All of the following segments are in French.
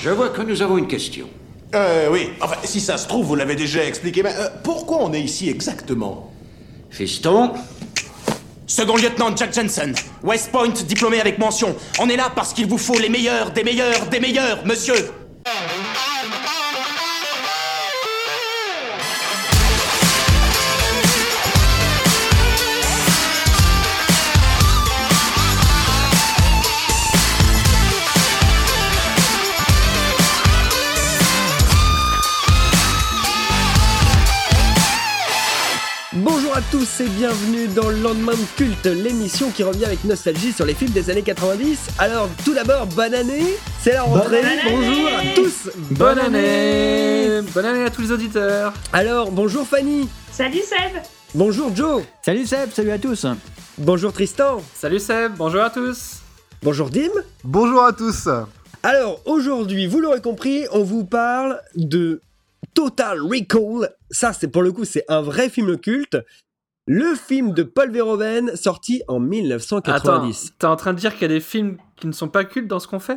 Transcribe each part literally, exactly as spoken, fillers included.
Je vois que nous avons une question. Euh, oui. Enfin, si ça se trouve, vous l'avez déjà expliqué, mais euh, pourquoi on est ici exactement? Fiston? Second lieutenant Jack Jensen, West Point, diplômé avec mention. On est là parce qu'il vous faut les meilleurs, des meilleurs, des meilleurs, monsieur. Bonjour à tous et bienvenue dans Le Lendemain de Culte, l'émission qui revient avec nostalgie sur les films des années quatre-vingt-dix. Alors tout d'abord, bonne année, c'est la rentrée, bonne bonjour à tous. Bonne année. Bonne année à tous les auditeurs. Alors bonjour Fanny. Salut Seb. Bonjour Joe. Salut Seb, salut à tous. Bonjour Tristan. Salut Seb, bonjour à tous. Bonjour Dim. Bonjour à tous. Alors aujourd'hui, vous l'aurez compris, on vous parle de Total Recall. Ça, c'est pour le coup, c'est un vrai film culte. Le film de Paul Verhoeven, sorti en dix-neuf cent quatre-vingt-dix. Attends, t'es en train de dire qu'il y a des films qui ne sont pas cultes dans ce qu'on fait ?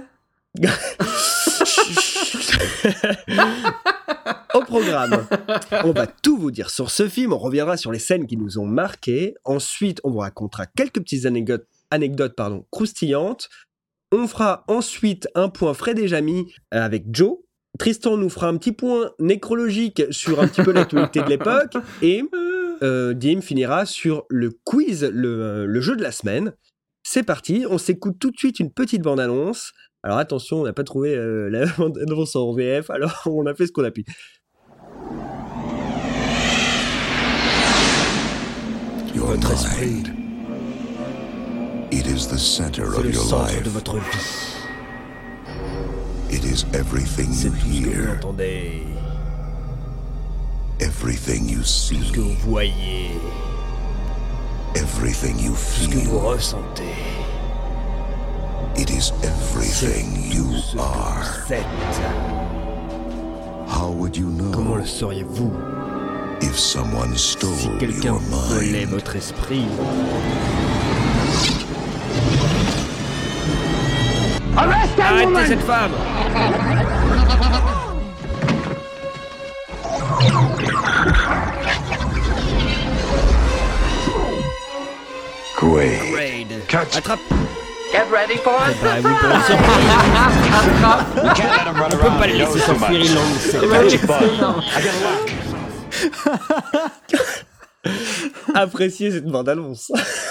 Au programme, on va tout vous dire sur ce film. On reviendra sur les scènes qui nous ont marqués. Ensuite, on vous racontera quelques petites anecdotes, anecdotes pardon, croustillantes. On fera ensuite un point Fred et Jamy avec Joe. Tristan nous fera un petit point nécrologique sur un petit peu l'actualité de l'époque. Et euh, Dim finira sur le quiz, le, le jeu de la semaine. C'est parti, on s'écoute tout de suite une petite bande-annonce. Alors attention, on n'a pas trouvé euh, la bande-annonce en V F, alors on a fait ce qu'on a pu. Votre esprit, it is the center c'est of le your centre life. de votre vie. It is everything C'est you tout ce que vous hear, entendez, everything you see, tout ce que vous voyez, everything you tout ce que vous feel. ressentez. It is everything you Tout ce que are. vous êtes. How would you Comment know le sauriez-vous if someone stole si quelqu'un your vous volait mind? votre esprit? Arrêtez cette femme! Quaid. Raid. Catch. Attrape! Get ready for a Préparez-vous pour la surprise! On peut pas le laisser s'enfuir, il l'en sait. Appréciez cette bande-annonce.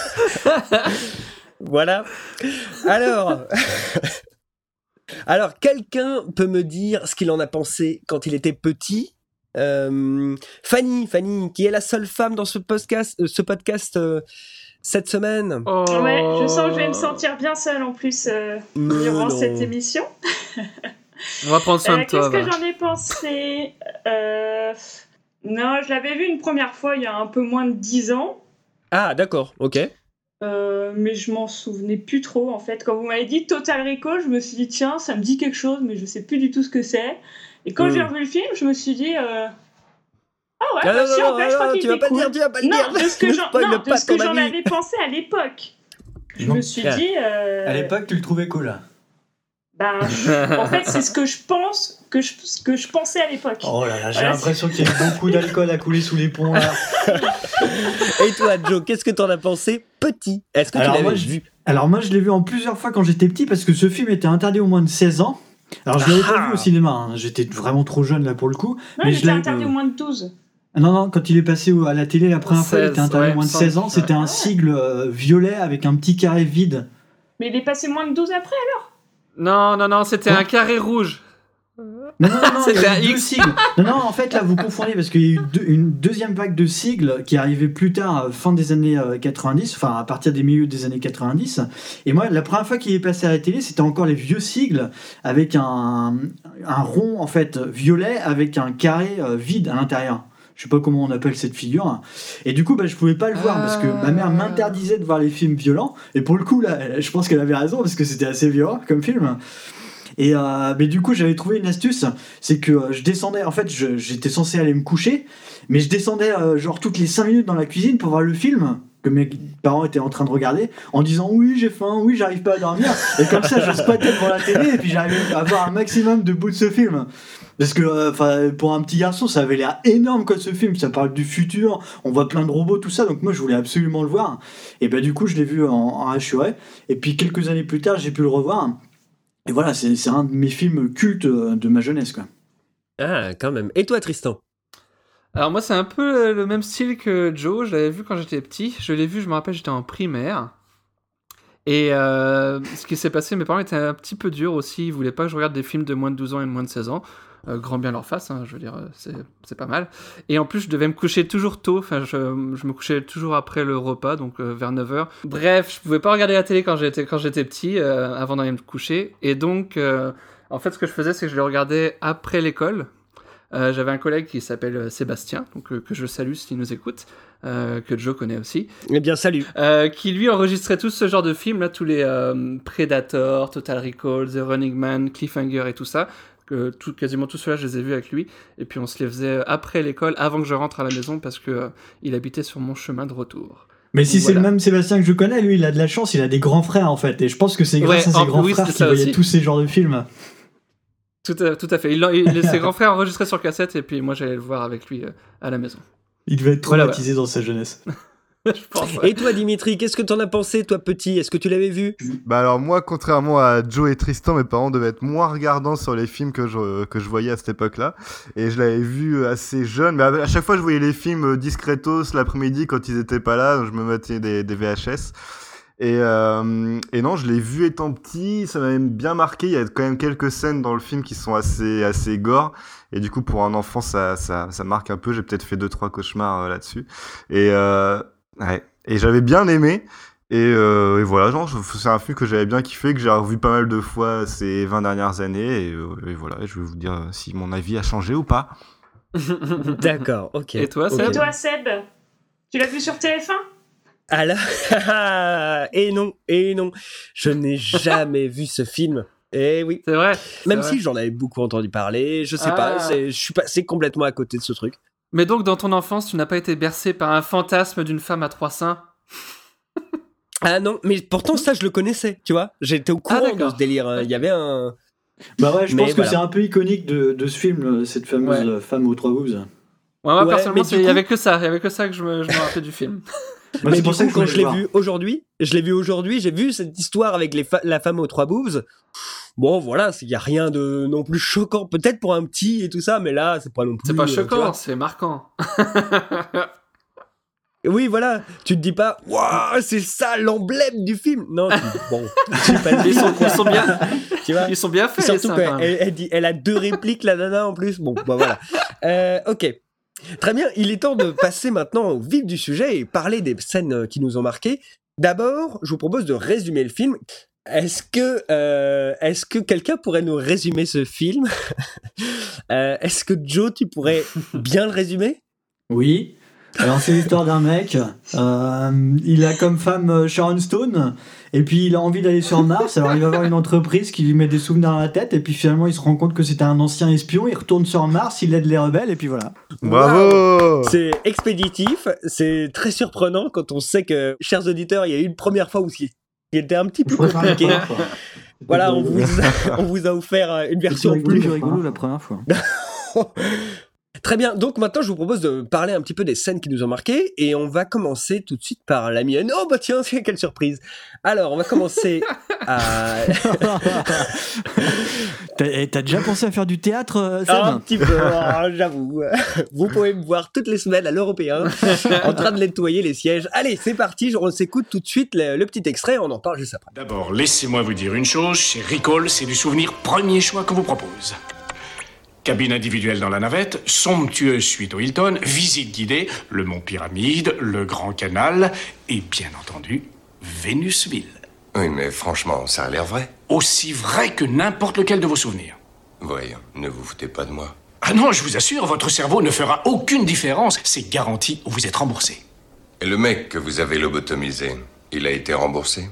Voilà. Alors... Alors, quelqu'un peut me dire ce qu'il en a pensé quand il était petit? euh, Fanny, Fanny, qui est la seule femme dans ce podcast, euh, ce podcast euh, cette semaine. Oh. Ouais, je sens que je vais me sentir bien seule en plus euh, Mais durant non. cette émission. On va prendre soin Euh, de toi. Qu'est-ce que va. j'en ai pensé euh... Non, je l'avais vu une première fois il y a un peu moins de dix ans. Ah, d'accord, ok. Euh, mais je m'en souvenais plus trop en fait. Quand vous m'avez dit Total Recall, je me suis dit tiens, ça me dit quelque chose, mais je sais plus du tout ce que c'est. Et quand Mm. j'ai revu le film, je me suis dit euh... ah ouais, Ah, bah non, si, non, en fait, non, je crois non, qu'il tu vas était pas cool. le dire, tu vas pas le non, dire. de ce que Ne j'en, spoil non, pas de ce que ton j'en avis. avais pensé à l'époque. Je Non. me suis Ah. dit. Euh... À l'époque, tu le trouvais cool. Ben, je- en fait, c'est ce que je pense, que je, ce que je pensais à l'époque. Oh là là, j'ai Voilà, l'impression qu'il y a eu beaucoup d'alcool à couler sous les ponts là. Et toi, Joe, qu'est-ce que t'en as pensé petit? Est-ce que tu Alors l'avais moi, je... vu? Alors moi, je l'ai vu en plusieurs fois quand j'étais petit parce que ce film était interdit au moins de seize ans. Alors je l'avais Ah. pas vu au cinéma, hein. J'étais vraiment trop jeune là pour le coup. Non, mais il je était l'avais- interdit au moins de douze. Ah non, non, quand il est passé au- à la télé la première fois, il était seize, interdit ouais, au moins de sans- seize ans. C'était ouais. un sigle euh, violet avec un petit carré vide. Mais il est passé moins de douze après. Non, non, non, c'était Quoi un carré rouge. Non, non, non, non, il y C'était a un eu deux X. sigles. Non, non, en fait, là, vous confondez parce qu'il y a eu deux- une deuxième vague de sigles qui arrivait plus tard, euh, fin des années euh, quatre-vingt-dix, enfin, à partir des milieux des années quatre-vingt-dix. Et moi, la première fois qu'il est passé à la télé, c'était encore les vieux sigles avec un, un rond, en fait, violet avec un carré euh, vide à l'intérieur. Je sais pas comment on appelle cette figure. Et du coup, bah, je pouvais pas le voir parce que ma mère m'interdisait de voir les films violents. Et pour le coup, là, je pense qu'elle avait raison parce que c'était assez violent comme film. Et euh, mais du coup, j'avais trouvé une astuce, c'est que euh, je descendais, en fait, je- j'étais censé aller me coucher, mais je descendais euh, genre toutes les cinq minutes dans la cuisine pour voir le film, que mes parents étaient en train de regarder en disant oui j'ai faim, oui j'arrive pas à dormir, et comme ça je squattais devant la télé et puis j'arrivais à voir un maximum de bouts de ce film. Parce que enfin euh, pour un petit garçon ça avait l'air énorme quoi ce film, ça parle du futur, on voit plein de robots tout ça, donc moi je voulais absolument le voir et ben du coup je l'ai vu en, en H U R et puis quelques années plus tard j'ai pu le revoir et voilà c'est, c'est un de mes films cultes de ma jeunesse quoi. Ah quand même. Et toi Tristan? Alors moi c'est un peu le même style que Joe, je l'avais vu quand j'étais petit, je l'ai vu, je me rappelle j'étais en primaire. Et euh, ce qui s'est passé, mes parents étaient un petit peu durs aussi, ils voulaient pas que je regarde des films de moins de douze ans et de moins de seize ans. Euh, grand bien leur face, hein, je veux dire, c'est, c'est pas mal. Et en plus, je devais me coucher toujours tôt, enfin, je, je me couchais toujours après le repas, donc euh, vers neuf heures. Bref, je pouvais pas regarder la télé quand j'étais, quand j'étais petit, euh, avant d'aller me coucher. Et donc, euh, en fait, ce que je faisais, c'est que je les regardais après l'école. Euh, j'avais un collègue qui s'appelle Sébastien, donc, euh, que je salue s'il nous écoute, euh, que Joe connaît aussi. Eh bien, salut. Euh, qui lui enregistrait tout ce genre de films, là, tous les euh, Predator, Total Recall, The Running Man, Cliffhanger et tout ça. Que tout, quasiment tout cela, je les ai vus avec lui. Et puis on se les faisait après l'école, avant que je rentre à la maison, parce que euh, il habitait sur mon chemin de retour. Mais si donc, c'est voilà. le même Sébastien que je connais, lui, il a de la chance, il a des grands frères en fait. Et je pense que c'est grâce Ouais, à ses en- grands oui, frères c'est qu'il ça voyait aussi. tous ces genres de films. Tout à, tout à fait. Il, il, ses grands frères enregistraient sur cassette, et puis moi j'allais le voir avec lui euh, à la maison. Il devait être Voilà, traumatisé dans sa jeunesse. Je pense, ouais. Et toi Dimitri, qu'est-ce que t'en as pensé toi petit? Est-ce que tu l'avais vu? Bah alors moi, contrairement à Joe et Tristan, mes parents devaient être moins regardants sur les films que je, que je voyais à cette époque-là. Et je l'avais vu assez jeune, mais à chaque fois je voyais les films discretos l'après-midi quand ils étaient pas là, donc je me mettais des, des V H S. Et, euh, et non, je l'ai vu étant petit, ça m'a même bien marqué, il y a quand même quelques scènes dans le film qui sont assez, assez gore. Et du coup, pour un enfant, ça, ça, ça marque un peu, j'ai peut-être fait deux, trois cauchemars euh, là-dessus. Et... Euh, Ouais, et j'avais bien aimé, et, euh, et voilà, genre, c'est un film que j'avais bien kiffé, que j'ai revu pas mal de fois ces vingt dernières années, et, euh, et voilà, je vais vous dire si mon avis a changé ou pas. D'accord, ok. Et toi, Ok. Seb? Et toi, Seb, tu l'as vu sur T F un? Ah là, et non, et non, je n'ai jamais vu ce film. Eh oui, C'est vrai. même c'est si vrai. j'en avais beaucoup entendu parler, je sais Ah. pas, c'est, je suis passé complètement à côté de ce truc. Mais donc, dans ton enfance, tu n'as pas été bercé par un fantasme d'une femme à trois seins? Ah non, mais pourtant ça je le connaissais, tu vois, j'étais au courant de d'accord. ce délire, hein. Il y avait un... Bah ouais, je Mais pense voilà. que c'est un peu iconique de, de ce film, cette fameuse Ouais. euh, femme aux trois boobs. Ouais, moi, Ouais, personnellement, mais c'est- du il y coup- avait que ça. Il y avait que ça que je me, je me rappelais du film. Moi, mais c'est du pour coup, ça que je quand voulais je l'ai le voir. vu aujourd'hui, je l'ai vu aujourd'hui, j'ai vu cette histoire avec les fa- la femme aux trois boobs. Bon, voilà, il y a rien de non plus choquant, peut-être pour un petit et tout ça, mais là, c'est pas non plus... C'est pas euh, tu choquant, vois. c'est marquant. Oui, voilà, tu te dis pas, waouh, c'est ça l'emblème du film. Non, tu, bon, j'ai pas dit, Ils sont, ils sont bien, tu vois. ils sont bien faits. Surtout ça, qu'elle quand même. elle, elle dit, elle a deux répliques, la nana, en plus. Bon, bah voilà. Euh, ok. Très bien, il est temps de passer maintenant au vif du sujet et parler des scènes qui nous ont marqués. D'abord, je vous propose de résumer le film. Est-ce que, euh, est-ce que quelqu'un pourrait nous résumer ce film? euh, Est-ce que Joe, tu pourrais bien le résumer? Oui. Alors c'est l'histoire d'un mec, euh, il a comme femme euh, Sharon Stone, et puis il a envie d'aller sur Mars, alors il va avoir une entreprise qui lui met des souvenirs dans la tête, et puis finalement il se rend compte que c'était un ancien espion, il retourne sur Mars, il aide les rebelles, et puis voilà. Bravo! C'est expéditif, c'est très surprenant quand on sait que, chers auditeurs, il y a eu une première fois où il était un petit peu compliqué. Voilà, on vous a, on vous a offert une version rigolo, plus... rigolo la première fois. Très bien, donc maintenant je vous propose de parler un petit peu des scènes qui nous ont marqués et on va commencer tout de suite par la mienne. Oh bah tiens, quelle surprise. Alors on va commencer à... T'as, eh, t'as déjà pensé à faire du théâtre, euh, Seb? un petit peu, oh, j'avoue. Vous pouvez me voir toutes les semaines à l'Européen en train de nettoyer les sièges. Allez, c'est parti, on s'écoute tout de suite le, le petit extrait, on en parle juste après. D'abord, laissez-moi vous dire une chose, chez Recall, c'est du souvenir premier choix qu'on vous propose. Cabine individuelle dans la navette, somptueuse suite au Hilton, visite guidée, le Mont Pyramide, le Grand Canal et, bien entendu, Vénusville. Oui, mais franchement, ça a l'air vrai. Aussi vrai que n'importe lequel de vos souvenirs. Voyons, ne vous foutez pas de moi. Ah non, je vous assure, votre cerveau ne fera aucune différence. C'est garanti, vous êtes remboursé. Et le mec que vous avez lobotomisé, il a été remboursé?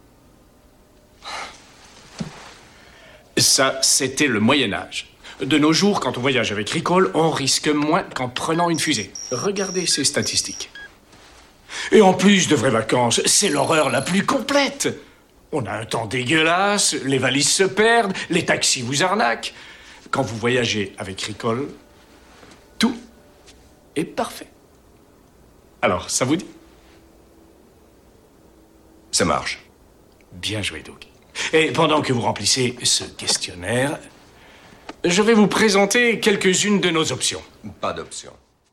Ça, c'était le Moyen-Âge. De nos jours, quand on voyage avec Recall, on risque moins qu'en prenant une fusée. Regardez ces statistiques. Et en plus de vraies vacances, c'est l'horreur la plus complète. On a un temps dégueulasse, les valises se perdent, les taxis vous arnaquent. Quand vous voyagez avec Ricole, tout est parfait. Alors, ça vous dit ? Ça marche. Bien joué, Doug. Et pendant que vous remplissez ce questionnaire, je vais vous présenter quelques-unes de nos options. Pas d'option.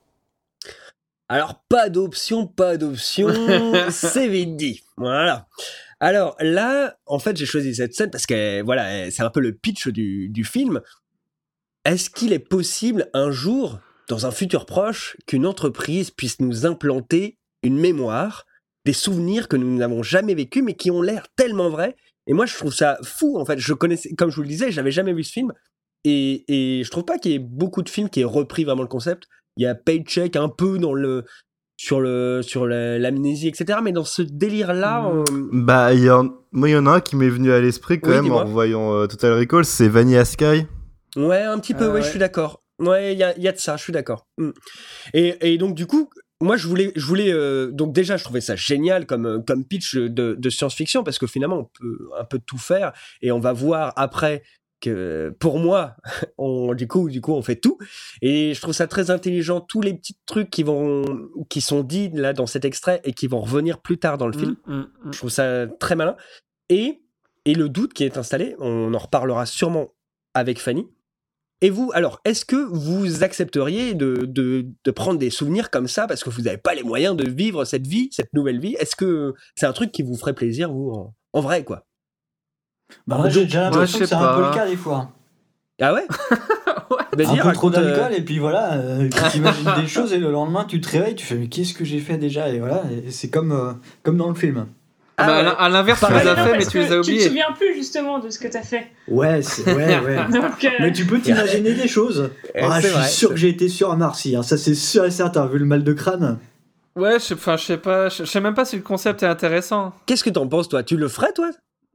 Alors, pas d'option, pas d'option, c'est vite dit. Voilà. Alors là, en fait, j'ai choisi cette scène parce que, voilà, c'est un peu le pitch du, du film. Est-ce qu'il est possible, un jour, dans un futur proche, qu'une entreprise puisse nous implanter une mémoire, des souvenirs que nous n'avons jamais vécus, mais qui ont l'air tellement vrais? Et moi, je trouve ça fou, en fait. Je connaissais, comme je vous le disais, j'avais jamais vu ce film. Et, et je trouve pas qu'il y ait beaucoup de films qui aient repris vraiment le concept. Il y a Paycheck un peu dans le... sur le sur la, l'amnésie, et cetera. Mais dans ce délire-là... On... Bah, il y en... moi, il y en a un qui m'est venu à l'esprit quand Oui, même dis-moi. en voyant euh, Total Recall, c'est Vanilla Sky. Ouais, un petit peu, Ah, ouais, ouais. je suis d'accord. Ouais, il y a, y a de ça, je suis d'accord. Mm. Et, et donc, du coup, moi, je voulais... Je voulais euh, donc déjà, je trouvais ça génial comme, euh, comme pitch de, de science-fiction, parce que finalement, on peut un peu tout faire, et on va voir après que, pour moi, on, du coup, du coup, on fait tout. Et je trouve ça très intelligent, tous les petits trucs qui vont, qui sont dits là dans cet extrait et qui vont revenir plus tard dans le film. Mm, mm, mm. Je trouve ça très malin. Et, et le doute qui est installé, on en reparlera sûrement avec Fanny. Et vous, alors, est-ce que vous accepteriez de, de, de prendre des souvenirs comme ça parce que vous n'avez pas les moyens de vivre cette vie, cette nouvelle vie? Est-ce que c'est un truc qui vous ferait plaisir, vous, en, en vrai, quoi? Bah, moi, j'ai déjà Moi, l'impression je que sais c'est un peu pas. le cas des fois. Ah ouais? Vas-y, Un peu trop raconte, euh, d'alcool, et puis voilà, euh, tu t'imagines des choses, et le lendemain, tu te réveilles, tu fais, mais qu'est-ce que j'ai fait déjà? Et voilà, et c'est comme, euh, comme dans le film. Ah, bah, ouais. à l'in- à l'inverse, tu Pareil, les as non, fait, mais parce tu les que as Tu te oubliés. souviens plus justement de ce que t'as fait. Ouais, c'est, ouais, ouais. Donc, euh, Mais tu peux t'imaginer des choses. Eh, Ah, c'est je suis vrai, sûr c'est- que j'ai été sur Marcy, hein. Ça c'est sûr et certain, vu le mal de crâne. Ouais, je sais, enfin, je sais pas, je je sais même pas si le concept est intéressant. Qu'est-ce que t'en penses, toi? Tu le ferais, toi?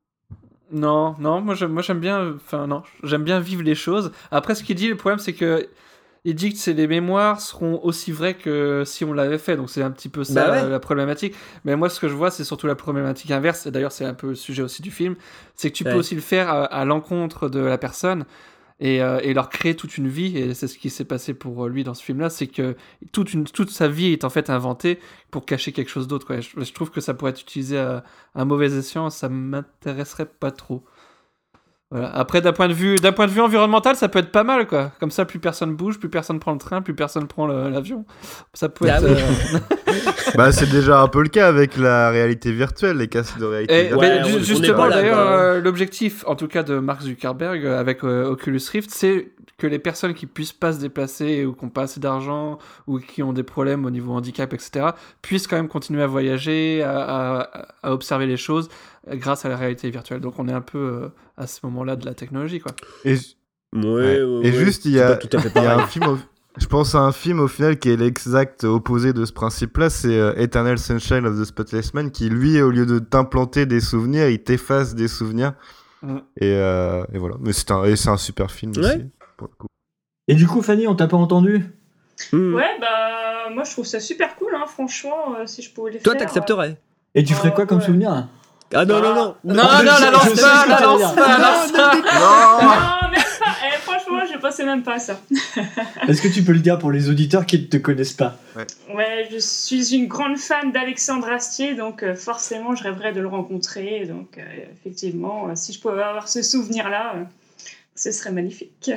Non, non, moi j'aime, moi j'aime bien, enfin non, j'aime bien vivre les choses. Après, ce qu'il dit, le problème, c'est que il dit que c'est les mémoires seront aussi vraies que si on l'avait fait, donc c'est un petit peu ça Bah ouais. la, la problématique. Mais moi, ce que je vois, c'est surtout la problématique inverse. Et d'ailleurs, c'est un peu le sujet aussi du film, c'est que tu Ouais. peux aussi le faire à, à l'encontre de la personne. Et, euh, et leur créer toute une vie, et c'est ce qui s'est passé pour lui dans ce film-là, c'est que toute, une, toute sa vie est en fait inventée pour cacher quelque chose d'autre. Quoi. Je, je trouve que ça pourrait être utilisé à, à un mauvais escient, ça m'intéresserait pas trop. Voilà. Après, d'un point de vue, d'un point de vue environnemental, ça peut être pas mal, quoi. Comme ça, plus personne bouge, plus personne prend le train, plus personne prend le- l'avion. Ça peut Ah être. oui. euh, Bah, c'est déjà un peu le cas avec la réalité virtuelle, les casques de réalité Et, virtuelle. Ouais, mais on- ju- on est justement, pas là, d'ailleurs, quoi. euh, l'objectif, en tout cas de Mark Zuckerberg euh, avec euh, Oculus Rift, c'est que les personnes qui puissent pas se déplacer ou qui n'ont pas assez d'argent ou qui ont des problèmes au niveau handicap, et cetera, puissent quand même continuer à voyager, à, à- à observer les choses euh, grâce à la réalité virtuelle. Donc on est un peu euh, à ce moment-là de la technologie, quoi. Et, Ouais, ouais. ouais, Et ouais. juste, il y C'est a, pas tout à fait il y a pareil. un film, au- je pense à un film au final qui est l'exact opposé de ce principe-là, c'est euh, Eternal Sunshine of the Spotless Mind, qui lui, au lieu de t'implanter des souvenirs, il t'efface des souvenirs. Mm. Et, euh, et voilà. Mais c'est un, et c'est un super film Ouais. aussi, pour le coup. Et du coup, Fanny, on t'a pas entendu? Hmm. ouais, bah moi je trouve ça super cool, hein, franchement, euh, si je pouvais les Toi, faire. t'accepterais? Et tu ferais Oh, quoi comme ouais. souvenir? Ah non, non, non. Non, non, je la sais- lance je sais pas, ce que la t'allais lance dire. pas, la lance pas. Non, même pas. Eh, franchement, je pensais même pas à ça. Est-ce que tu peux le dire pour les auditeurs qui ne te connaissent pas? Ouais, je suis une grande fan d'Alexandre Astier, donc euh, forcément, je rêverais de le rencontrer. Donc, euh, effectivement, euh, si je pouvais avoir ce souvenir-là, euh, ce serait magnifique.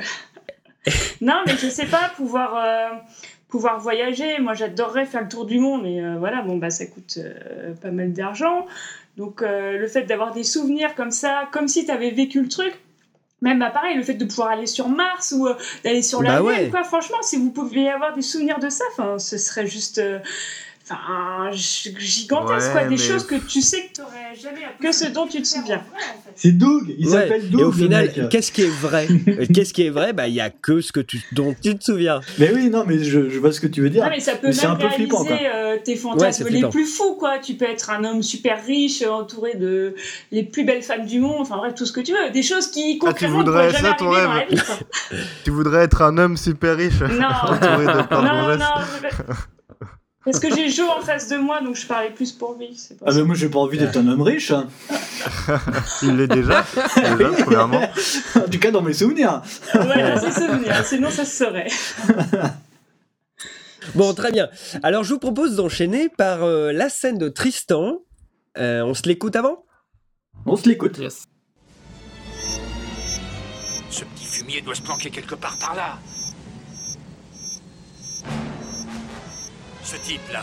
Non, mais je sais pas, pouvoir, euh, pouvoir voyager. Moi, j'adorerais faire le tour du monde, mais euh, voilà, bon, bah, ça coûte euh, pas mal d'argent. Donc, euh, le fait d'avoir des souvenirs comme ça, comme si tu avais vécu le truc, même bah, pareil, le fait de pouvoir aller sur Mars ou euh, d'aller sur la Bah Lune, ouais. quoi, franchement, si vous pouviez avoir des souvenirs de ça, ce serait juste. Euh, Enfin, g- gigantesque, Ouais, quoi, des mais- choses que tu sais que tu n'aurais jamais appris. Que ce dont tu te souviens. C'est Doug, il Ouais. s'appelle Doug. Et au le final, mec. qu'est-ce qui est vrai? Euh, Qu'est-ce qui est vrai? Bah, il y a que ce que tu, dont tu te souviens. Mais oui, non, mais je, je vois ce que tu veux dire. Non, mais ça peut Mais c'est même un peu réaliser flippant, quoi. euh, tes Ouais, fantasmes c'est les flippant. plus fous, quoi. Tu peux être un homme super riche, euh, entouré de les plus belles femmes du monde, enfin bref, tout ce que tu veux. Des choses qui, Ah, tu concrètement, ne voudrais pourraient jamais ça, ton arriver dans la rêve vie, quoi. Tu voudrais être un homme super riche, Non, entouré de non, plein de non, gonzesses. non, je- Parce que j'ai Joe en face de moi, donc je parlais plus pour lui. C'est pas Ah ça. bah moi j'ai pas envie d'être un homme riche. Hein. Il l'est déjà, déjà premièrement. En tout cas dans mes souvenirs. Voilà, c'est souvenir. Sinon, ça se saurait. Bon, très bien. Alors, je vous propose d'enchaîner par euh, la scène de Tristan. Euh, on se l'écoute avant ? On se l'écoute. Yes. Ce petit fumier doit se planquer quelque part par là. Ce type-là.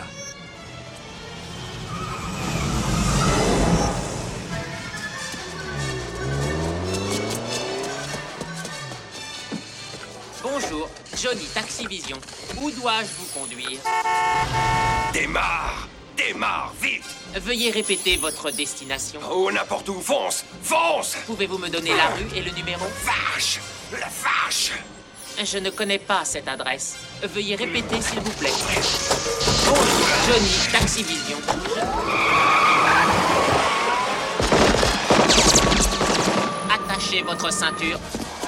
Bonjour, Johnny Taxivision. Où dois-je vous conduire? Démarre! Démarre, vite! Veuillez répéter votre destination. Oh, n'importe où, fonce! Fonce! Pouvez-vous me donner la rue et le numéro? Vache! La vache! Je ne connais pas cette adresse. Veuillez répéter, s'il vous plaît. Bonjour, Johnny Taxivision. Attachez votre ceinture.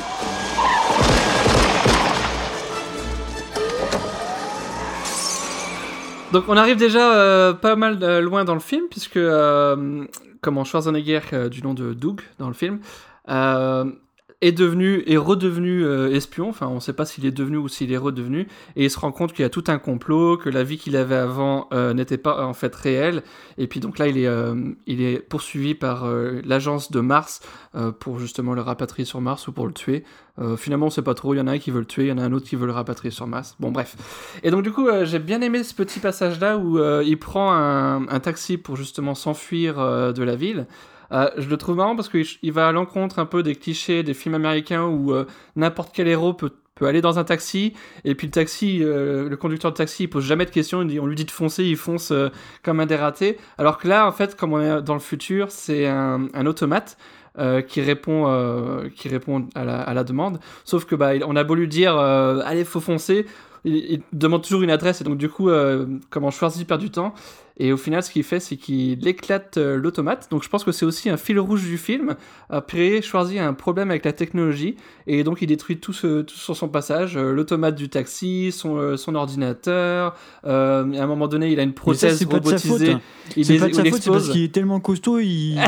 Donc on arrive déjà euh, pas mal euh, loin dans le film, puisque euh, comment Schwarzenegger, euh, du nom de Doug dans le film, euh, est devenu, est redevenu euh, espion. Enfin, on ne sait pas s'il est devenu ou s'il est redevenu, et il se rend compte qu'il y a tout un complot, que la vie qu'il avait avant euh, n'était pas en fait réelle. Et puis donc là, il est, euh, il est poursuivi par euh, l'agence de Mars euh, pour justement le rapatrier sur Mars ou pour le tuer. Euh, finalement, on sait pas trop. Il y en a un qui veut le tuer, il y en a un autre qui veut le rapatrier sur Mars. Bon, bref. Et donc, du coup, euh, j'ai bien aimé ce petit passage-là où euh, il prend un, un taxi pour justement s'enfuir euh, de la ville. Euh, je le trouve marrant parce qu'il il va à l'encontre un peu des clichés des films américains où euh, n'importe quel héros peut, peut aller dans un taxi et puis le taxi, euh, le conducteur de taxi, il pose jamais de questions. Il dit, on lui dit de foncer, il fonce euh, comme un dératé. Alors que là, en fait, comme on est dans le futur, c'est un, un automate. Euh, qui répond, euh, qui répond à, la, à la demande. Sauf que bah, on a beau lui dire euh, allez, faut foncer, il, il demande toujours une adresse et donc du coup, euh, comment Schwarzy perd du temps. Et au final, ce qu'il fait, c'est qu'il éclate euh, l'automate. Donc je pense que c'est aussi un fil rouge du film. Après, Schwarzy a un problème avec la technologie et donc il détruit tout, ce, tout sur son passage. Euh, l'automate du taxi, son, euh, son ordinateur. Euh, à un moment donné, il a une prothèse ça, robotisée. Il c'est les, pas de sa faute, c'est parce qu'il est tellement costaud. Il...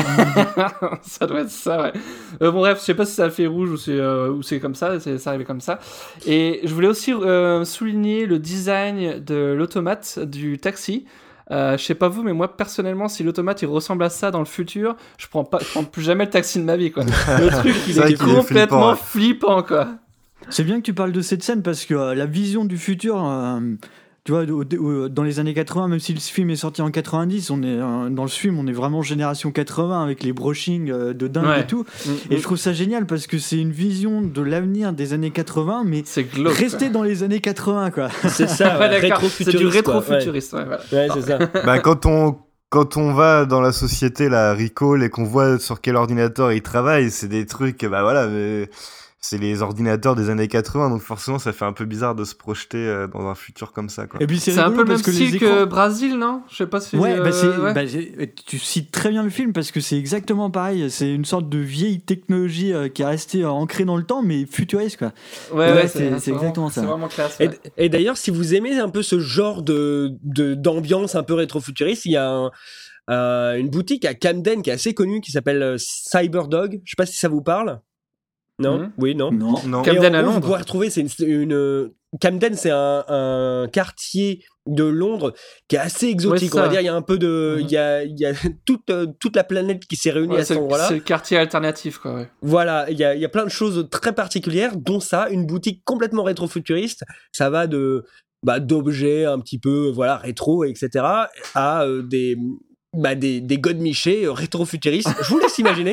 ça doit être ça, ouais. Euh, bon bref, je sais pas si c'est un fil rouge ou c'est, euh, ou c'est comme ça, c'est, c'est arrivé comme ça. Et je voulais aussi euh, souligner le design de l'automate du taxi. Euh, je sais pas vous, mais moi personnellement, si l'automate il ressemble à ça dans le futur, je prends pas, je prends plus jamais le taxi de ma vie, quoi. Le truc, il est, est complètement flippant, flippant, quoi. C'est bien que tu parles de cette scène parce que euh, la vision du futur, euh, tu vois, au, au, dans les années quatre-vingts, même si le film est sorti en quatre-vingt-dix, on est euh, dans le film, on est vraiment génération quatre-vingts avec les brushings euh, de dingue ouais. et tout. Mmh, et mmh. je trouve ça génial parce que c'est une vision de l'avenir des années quatre-vingts, mais c'est glauque, rester quoi. dans les années quatre-vingts, quoi. C'est ça, ouais, rétro-futuriste. C'est du rétro-futuriste, ouais. Ouais, voilà. ouais, c'est ça. Bah, quand on quand on va dans la société, la Recall, et qu'on voit sur quel ordinateur il travaille, c'est des trucs, bah voilà, mais c'est les ordinateurs des années quatre-vingts, donc forcément ça fait un peu bizarre de se projeter dans un futur comme ça, quoi. Et puis c'est, c'est un peu le même style écrans... que Brésil, non? Je sais pas si... Ouais, euh, bah c'est, ouais. Bah c'est, tu cites très bien le film parce que c'est exactement pareil, c'est une sorte de vieille technologie euh, qui est restée euh, ancrée dans le temps, mais futuriste, quoi. Ouais, ouais, ouais c'est, c'est, c'est exactement vraiment, ça. C'est vraiment classe. Ouais. Et, et d'ailleurs, si vous aimez un peu ce genre de, de, d'ambiance un peu rétro-futuriste, il y a un... Euh, une boutique à Camden qui est assez connue qui s'appelle Cyberdog. Je sais pas si ça vous parle. Non, mmh. oui, non. Non, non. Camden à Londres. Vous pourrez retrouver, c'est une, une Camden, c'est un, un quartier de Londres qui est assez exotique. Ouais, on va dire, il y a un peu de, il mmh. y a, il y a toute, toute la planète qui s'est réunie ouais, à cet endroit-là. C'est le quartier alternatif, quoi. Ouais. Voilà, il y a, il y a plein de choses très particulières, dont ça, une boutique complètement rétro-futuriste. Ça va de, bah, d'objets un petit peu, voilà, rétro, et cetera, à euh, des Bah des, des godemichés euh, rétro-futuristes. Je vous laisse imaginer.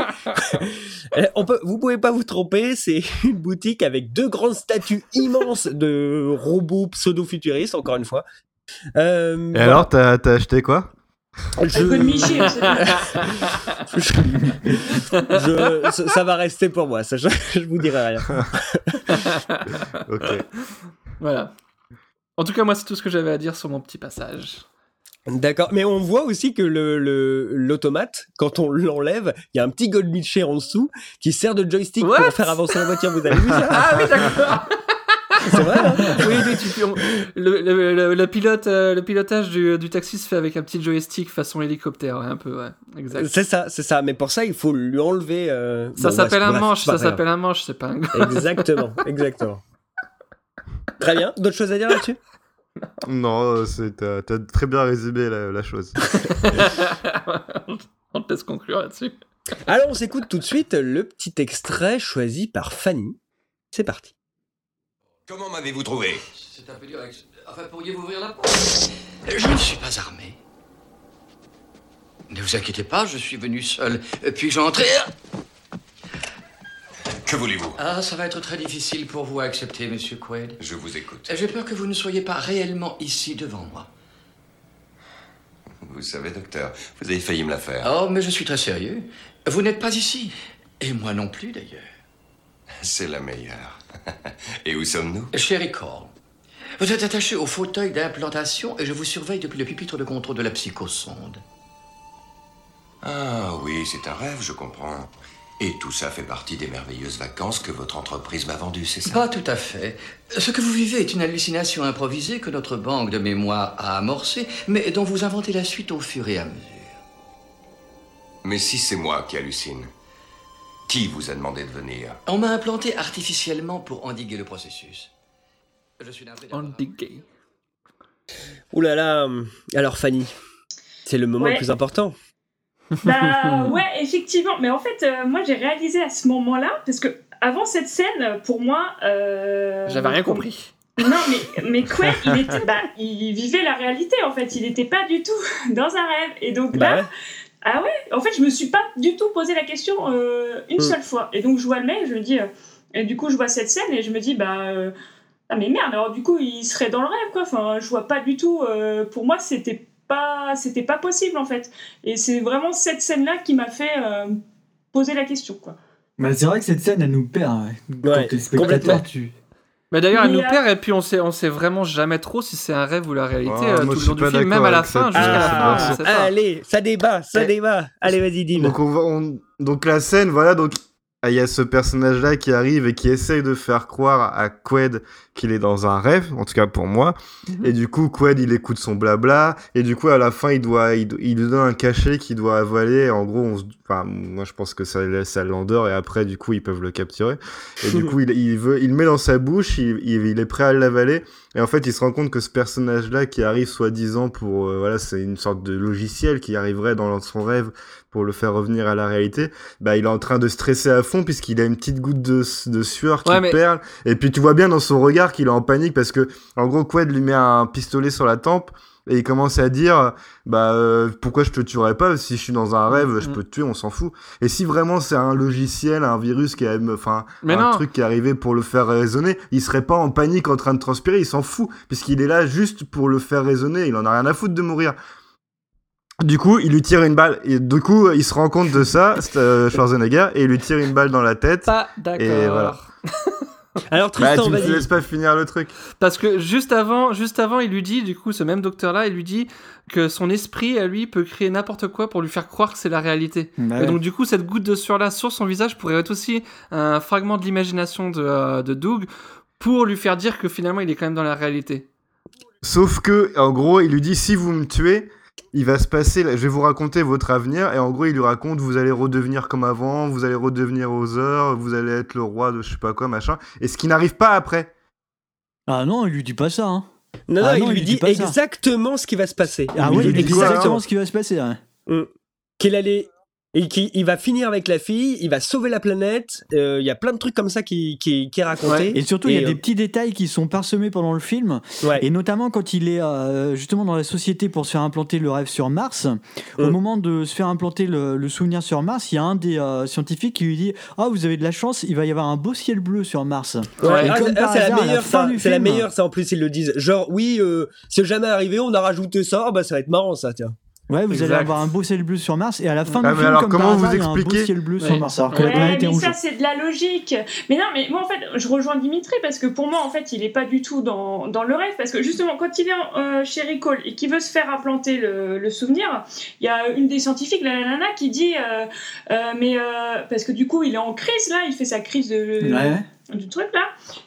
On peut, vous pouvez pas vous tromper, c'est une boutique avec deux grandes statues immenses de robots pseudo-futuristes, encore une fois. Euh, Et voilà. alors, t'as, t'as acheté quoi? Je... godemiché, je... je... Ça va rester pour moi, ça, je, je vous dirai rien. Ok. Voilà. En tout cas, moi, c'est tout ce que j'avais à dire sur mon petit passage. D'accord, mais on voit aussi que le, le, l'automate, quand on l'enlève, il y a un petit goldmitcher en dessous qui sert de joystick What pour faire avancer la voiture. Vous avez vu ça? Ah oui, d'accord. C'est vrai, hein. Oui, oui, tu, on- le, le, le, le pilote, euh, le pilotage du, du taxi se fait avec un petit joystick façon hélicoptère, ouais, un peu, ouais, exact. C'est ça, c'est ça. Mais pour ça, il faut lui enlever. euh, Ça bon, s'appelle bref, un bref, manche, c'est ça pas grave. s'appelle un manche, c'est pas un. Exactement, exactement. Très bien. D'autres choses à dire là-dessus? Non, euh, c'est, t'as, t'as très bien résumé la, la chose. On te laisse conclure là-dessus. Alors, on s'écoute tout de suite le petit extrait choisi par Fanny. C'est parti. Comment m'avez-vous trouvé? C'est un peu dur. avec- Enfin, pourriez-vous ouvrir la porte? Je ne suis pas armé. Ne vous inquiétez pas, je suis venu seul. Puis-je entrer? Que voulez-vous? Ah, ça va être très difficile pour vous à accepter, monsieur Quaid. Je vous écoute. J'ai peur que vous ne soyez pas réellement ici devant moi. Vous savez, docteur, vous avez failli me la faire. Oh, mais je suis très sérieux. Vous n'êtes pas ici. Et moi non plus, d'ailleurs. C'est la meilleure. Et où sommes-nous? Chéri Cole, vous êtes attaché au fauteuil d'implantation et je vous surveille depuis le pupitre de contrôle de la psychosonde. Ah oui, c'est un rêve, je comprends. Et tout ça fait partie des merveilleuses vacances que votre entreprise m'a vendues, c'est ça? Pas tout à fait. Ce que vous vivez est une hallucination improvisée que notre banque de mémoire a amorcée, mais dont vous inventez la suite au fur et à mesure. Mais si c'est moi qui hallucine, qui vous a demandé de venir? On m'a implanté artificiellement pour endiguer le processus. Je suis navré d'avoir- Endigué. Ouh là là. hum, Alors, Fanny, c'est le moment Ouais. le plus important. Bah ouais, effectivement. Mais en fait, euh, moi j'ai réalisé à ce moment-là, parce que avant cette scène, pour moi. euh, J'avais rien compris. Non, mais, mais Quaid, il, était, bah, il vivait la réalité en fait. Il n'était pas du tout dans un rêve. Et donc Bah là. ouais. Ah ouais, en fait, je me suis pas du tout posé la question euh, une Mm. seule fois. Et donc je vois le mec, je me dis. euh, et du coup, je vois cette scène et je me dis, bah. euh, ah mais merde, alors du coup, il serait dans le rêve quoi. Enfin, je vois pas du tout. euh, pour moi, c'était. Pas, c'était pas possible en fait. Et c'est vraiment cette scène-là qui m'a fait euh, poser la question, quoi. Bah, c'est vrai que cette scène, elle nous perd. Ouais. Ouais, Quand t'es complètement. spectateur, tu. Mais d'ailleurs, elle Mais, nous euh, perd et puis on sait, on sait vraiment jamais trop si c'est un rêve ou la réalité Ah, euh, moi, tout je le long suis du pas film, même d'accord à la avec fin, cette, jusqu'à la euh, fin, on cette sait pas. Allez, ça débat, ça Ouais. débat. Allez, vas-y, Dim. Donc, on va, on- donc la scène, voilà, donc ah, il y a ce personnage-là qui arrive et qui essaye de faire croire à Quaid qu'il est dans un rêve, en tout cas pour moi. Mhm. Et du coup, Quaid, il écoute son blabla. Et du coup, à la fin, il doit, il, do- il lui donne un cachet qu'il doit avaler. Et en gros, on se, enfin, moi, je pense que ça, ça l'endort. Et après, du coup, ils peuvent le capturer. Et du coup, il, il veut, il le met dans sa bouche. Il, il, il est prêt à l'avaler. Et en fait, il se rend compte que ce personnage-là qui arrive soi-disant pour, euh, voilà, c'est une sorte de logiciel qui arriverait dans son rêve pour le faire revenir à la réalité. Bah, il est en train de stresser à fond puisqu'il a une petite goutte de, de sueur qui Ouais, mais- perle. Et puis, tu vois bien dans son regard qu'il est en panique parce que, en gros, Quaid lui met un pistolet sur la tempe. Et il commence à dire, bah, euh, pourquoi je te tuerais pas? Si je suis dans un rêve, je peux te tuer, on s'en fout. Et si vraiment c'est un logiciel, un virus qui a, enfin, Mais un non. truc qui est arrivé pour le faire raisonner, il serait pas en panique en train de transpirer, il s'en fout. Puisqu'il est là juste pour le faire raisonner, il en a rien à foutre de mourir. Du coup, il lui tire une balle, et du coup, il se rend compte de ça, c'est, euh, Schwarzenegger, et il lui tire une balle dans la tête. Pas d'accord. Et voilà. Alors, Bah, Tristan, tu me vas-y. laisses pas finir le truc. Parce que juste avant, juste avant, il lui dit, du coup, ce même docteur-là, il lui dit que son esprit, à lui, peut créer n'importe quoi pour lui faire croire que c'est la réalité. Bah Et ouais. donc, du coup, cette goutte de sueur-là sur son visage pourrait être aussi un fragment de l'imagination de, euh, de Doug pour lui faire dire que finalement, il est quand même dans la réalité. Sauf que, en gros, il lui dit, si vous me tuez, il va se passer, je vais vous raconter votre avenir, et en gros, il lui raconte, vous allez redevenir comme avant, vous allez redevenir aux heures, vous allez être le roi de je sais pas quoi, machin, et ce qui n'arrive pas après. Ah non, il lui dit pas ça. Hein. Non, non, Ah il non, lui il dit dit pas ça. exactement ce qui va se passer. Ah Il oui, lui il dit lui dit quoi, exactement alors ce qui va se passer. Ouais. Mm. Qu'il allait. Et qu'il il va finir avec la fille, il va sauver la planète. euh, Il y a plein de trucs comme ça qui, qui, qui est raconté. Et surtout, il y a euh, des petits détails qui sont parsemés pendant le film. Ouais. Et notamment quand il est euh, justement dans la société pour se faire implanter le rêve sur Mars. Au Mm. moment de se faire implanter le, le souvenir sur Mars, il y a un des euh, scientifiques qui lui dit « Ah, vous avez de la chance, il va y avoir un beau ciel bleu sur Mars. Ouais, Et ah, comme ah, par c'est la hasard, à la meilleure fin ça, du c'est la film- meilleure ça en plus ils le disent. Genre oui, euh, c'est jamais arrivé, on a rajouté ça, ah bah ça va être marrant ça tiens. Ouais, vous Exact. allez avoir un beau ciel bleu sur Mars. Et à la fin Ah, du mais film, alors, comme comment par vous hasard, il y a un beau expliquez ciel bleu Ouais. sur Mars. Alors que la Ouais, planète est mais rouge. ça c'est de la logique. Mais non, mais moi en fait, je rejoins Dimitri parce que pour moi en fait, il est pas du tout dans, dans le rêve parce que justement quand il est euh, chez Ricole et qu'il veut se faire implanter le, le souvenir, il y a une des scientifiques, la nana, qui dit euh, euh, mais euh, parce que du coup il est en crise là, il fait sa crise de Ouais. du truc là.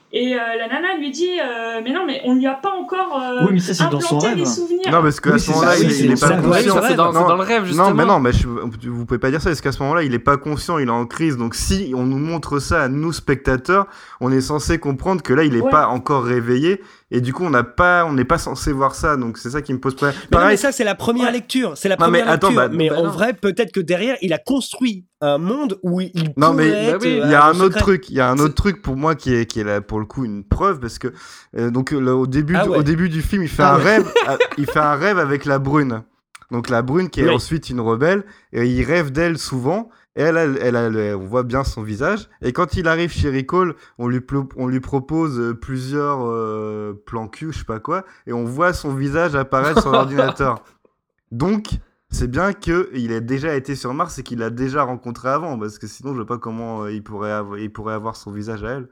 Et euh, la nana lui dit euh, mais non, mais on lui a pas encore euh, Oui, mais ça, c'est dans son implanté rêve. les souvenirs. Non, parce qu'à Oui, ce c'est moment-là, ça, il, oui, il est c'est pas ça. conscient. Oui, ça, c'est dans- non, c'est dans le rêve, Non, justement. mais non, mais je- vous pouvez pas dire ça, parce qu'à ce moment-là, il est pas conscient, il est en crise. Donc si on nous montre ça à nous, spectateurs, on est censé comprendre que là, il est Ouais. pas encore réveillé. Et du coup, on n'a pas, on n'est pas censé voir ça. Donc c'est ça qui me pose problème. Mais, non, Pareil, mais ça, c'est la première Ouais. lecture. C'est la Non, mais première attends, lecture. bah, mais bah en non. vrai, peut-être que derrière, il a construit un monde où il Non, mais pourrait bah être, oui, euh, il y a un un autre secret. truc, il y a un autre truc pour moi qui est, qui est là pour le coup une preuve, parce que euh, donc là, au début, Ah du- ouais. au début du film, il fait Ah un ouais. rêve, à- il fait un rêve avec la brune. Donc la brune qui est Oui. ensuite une rebelle, et il rêve d'elle souvent. Et elle, elle, elle, elle- elle- on voit bien son visage. Et quand il arrive chez Ricole, on lui, plo- on lui propose euh, plusieurs euh, plans cul, je sais pas quoi, et on voit son visage apparaître sur l'ordinateur. Donc, c'est bien qu'il ait déjà été sur Mars et qu'il l'a déjà rencontré avant, parce que sinon, je vois pas comment euh, il, pourrait avoir, il pourrait avoir son visage à elle.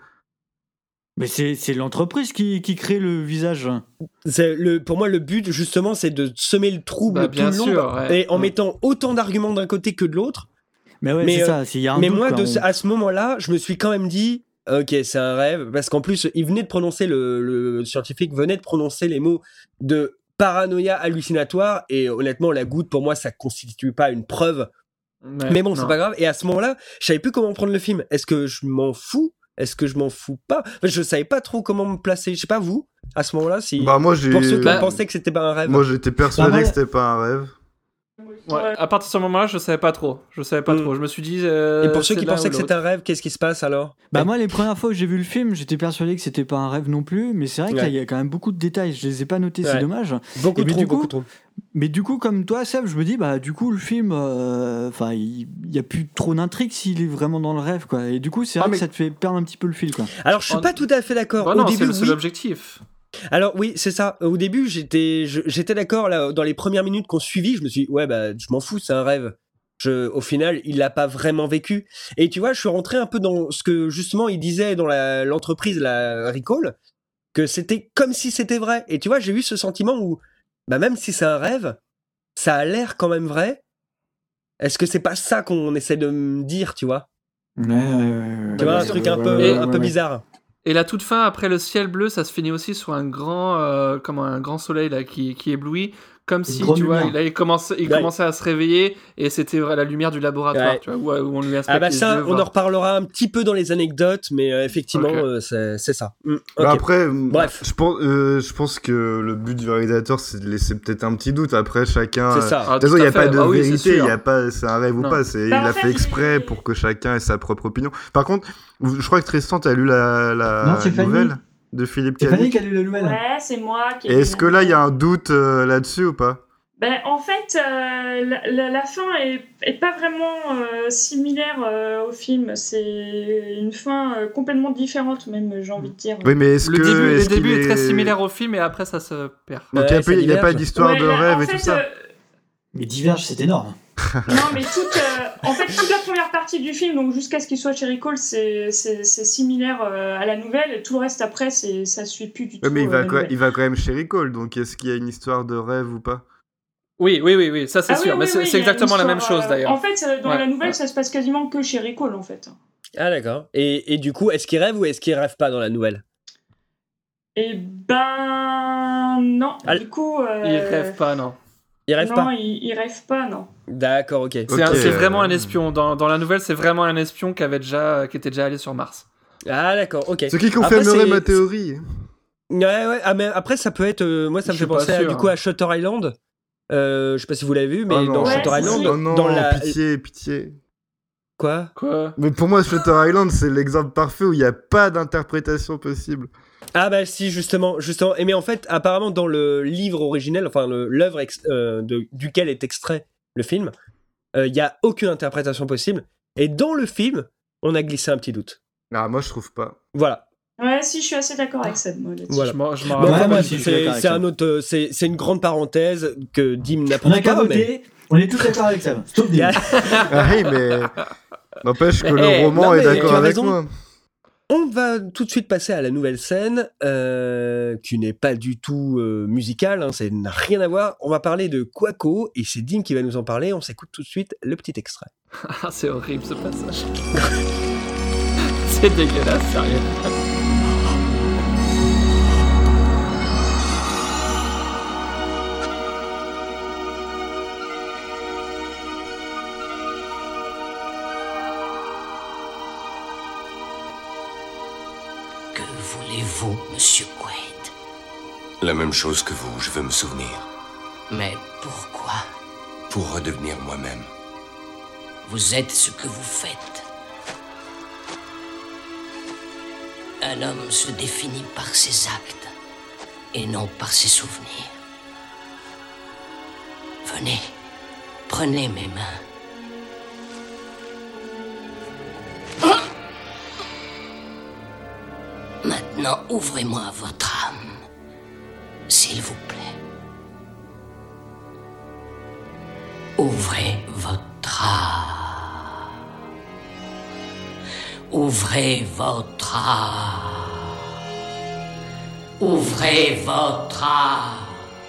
Mais c'est, c'est l'entreprise qui, qui crée le visage. C'est le, pour moi, le but, justement, c'est de semer le trouble Bah, tout bien le long. sûr, ouais. Et en Mm. mettant autant d'arguments d'un côté que de l'autre. Mais ouais, Mais, c'est euh, ça. s'il y a un Mais doute, moi, quoi, de, on- ce- à ce moment-là, je me suis quand même dit, ok, c'est un rêve, parce qu'en plus, il venait de prononcer, le, le scientifique venait de prononcer les mots de paranoïa hallucinatoire, et honnêtement, la goutte, pour moi, ça constitue pas une preuve. Ouais, Mais bon, c'est non. pas grave. Et à ce moment-là, je savais plus comment prendre le film. Est-ce que je m'en fous? Est-ce que je m'en fous pas? Enfin, je savais pas trop comment me placer. Je sais pas vous, à ce moment-là, si Bah, moi, j'ai. pour ceux qui Bah, pensaient que c'était pas un rêve. Moi, j'étais persuadé Bah, moi- que c'était pas un rêve. Ouais, à partir de ce moment-là, je savais pas trop. Je savais pas Mm. trop. Je me suis dit. euh, Et pour ceux c'est qui l'un pensaient ou que c'était l'autre. un rêve, qu'est-ce qui se passe alors? Bah moi, les premières fois que j'ai vu le film, j'étais persuadé que c'était pas un rêve non plus, mais c'est vrai qu'il Ouais. y a quand même beaucoup de détails. Je les ai pas notés, Ouais. c'est dommage. Beaucoup Et mais trop, du coup, beaucoup trop. Mais du coup, comme toi, Seb, je me dis, bah du coup, le film, euh, enfin, il il y a plus trop d'intrigue s'il est vraiment dans le rêve, quoi. Et du coup, c'est Ah, vrai mais- que ça te fait perdre un petit peu le fil, quoi. Alors, je suis Oh, pas tout à fait d'accord. Bah Au non, début, c'est c'est oui. l'objectif. Alors oui, c'est ça. Au début, j'étais, je- j'étais d'accord là. Dans les premières minutes qu'on suivit, je me suis, dit, ouais, bah, je m'en fous, c'est un rêve. Je, au final, il l'a pas vraiment vécu. Et tu vois, je suis rentré un peu dans ce que justement il disait dans la- l'entreprise, la Recall, que c'était comme si c'était vrai. Et tu vois, j'ai eu ce sentiment où, bah, même si c'est un rêve, ça a l'air quand même vrai. Est-ce que c'est pas ça qu'on essaie de me dire, tu vois? Ouais, ouais, ouais. Tu vois, ouais, un ouais, truc ouais, un ouais, peu, ouais, un ouais, peu ouais. bizarre. Et la toute fin, après le ciel bleu, ça se finit aussi sur un grand, euh, comme un grand soleil là, qui, qui éblouit, comme si grande tu vois, lumière. il, il, commençait, il Ouais. commençait à se réveiller et c'était la lumière du laboratoire, Ouais. tu vois, où, où on lui inspecte Ah bah les ça, yeux, on en voir. reparlera un petit peu dans les anecdotes, mais euh, effectivement, Ok. euh, c'est, c'est ça. Mm, Bah, ok. après, Bref. je pense, euh, je pense que le but du réalisateur, c'est de laisser peut-être un petit doute. Après, chacun. C'est euh, ça. Ah, De toute façon, tout il n'y à a pas fait. de Ah oui, c'est vérité, il sûr. y a pas, c'est un rêve ou Non. pas. C'est, Bah, il en a fait, fait exprès il- pour que chacun ait sa propre opinion. Par contre, je crois que Tristan, t'as lu la, la Non, c'est Fanny. nouvelle de Philippe C'est Fanny Cadic. qui a lu la nouvelle. Ouais, c'est moi qui. Et est-ce que là, il y a un doute euh, là-dessus ou pas? Ben, en fait, euh, la, la- la fin est, est pas vraiment euh, similaire euh, au film. C'est une fin euh, complètement différente, même, j'ai envie de dire. Oui, mais est-ce Le que. début, le est-ce début qu'il est très est- similaire au film et après ça se perd. Donc, il Ouais, n'y a, ça pas- il y a pas diverge. d'histoire Ouais, de là, rêve en et fait, tout ça. euh, Mais Diverge, c'est énorme. non, mais toute, euh, en fait, toute la première partie du film, donc jusqu'à ce qu'il soit chez Recall, c'est, c'est, c'est similaire euh, à la nouvelle. Et tout le reste après, c'est, ça suit plus du tout. Ouais, mais il euh, va, la quand- nouvelle. il va quand même chez Recall, donc est-ce qu'il y a une histoire de rêve ou pas? Oui, oui, oui, oui, ça c'est Ah oui, sûr, oui, mais oui, c'est il c'est y a une exactement la même histoire, chose euh, d'ailleurs. En fait, euh, dans Ouais. la nouvelle, ça se passe quasiment que chez Recall, en fait. Ah d'accord. Et, et du coup, est-ce qu'il rêve ou est-ce qu'il rêve pas dans la nouvelle? Et ben non, Ah, du coup. euh, Il rêve pas, non. Il rêve non, pas. il, il rêve pas, non. D'accord, ok. C'est un- Ok, c'est vraiment euh, un espion. Dans, dans la nouvelle, c'est vraiment un espion qui, avait déjà, qui était déjà allé sur Mars. Ah d'accord, ok. Ce qui Après, confirmerait c'est- ma théorie. Ouais, ouais. Ah, mais après, ça peut être. euh, moi, ça me Je fait suis pas penser à, sûr, du coup hein. à Shutter Island. Euh, je sais pas si vous l'avez vu, mais Oh non. dans Ouais, Shutter si, Island, si. Oh non, dans la. pitié, pitié. Quoi? Quoi? Mais pour moi, Shutter Island, c'est l'exemple parfait où il n'y a pas d'interprétation possible. Ah bah si, justement, justement. Et mais en fait, apparemment, dans le livre originel, enfin le- l'œuvre ex- euh, de- duquel est extrait le film, il y a aucune interprétation possible. Et dans le film, on a glissé un petit doute. Ah, moi, je trouve pas. Voilà. Ouais, si, je suis assez d'accord avec Seb, moi, là-dessus. Voilà. Je m'en je m'en Bon, Ouais, rappelle enfin, moi pas. bref, aussi, je suis d'accord c'est avec c'est ça. un autre, euh, c'est c'est une grande parenthèse que Dim On n'apprend a qu'à pas. voter. Mais... On est tous d'accord avec ça. Stop Yeah. Ah oui, mais. N'empêche que Eh, le roman non, est mais d'accord tu as avec raison. moi. On va tout de suite passer à la nouvelle scène, euh, qui n'est pas du tout euh, musicale, hein, ça n'a rien à voir. On va parler de Quaco, et c'est Dim qui va nous en parler. On s'écoute tout de suite le petit extrait. Ah, c'est horrible ce passage. C'est dégueulasse, sérieux. Que voulez-vous, monsieur Quaid? La même chose que vous, je veux me souvenir. Mais pourquoi? Pour redevenir moi-même. Vous êtes ce que vous faites. Un homme se définit par ses actes et non par ses souvenirs. Venez, prenez mes mains. Maintenant, ouvrez-moi votre âme, s'il vous plaît. Ouvrez votre âme. Ouvrez votre âme. Ouvrez votre âme.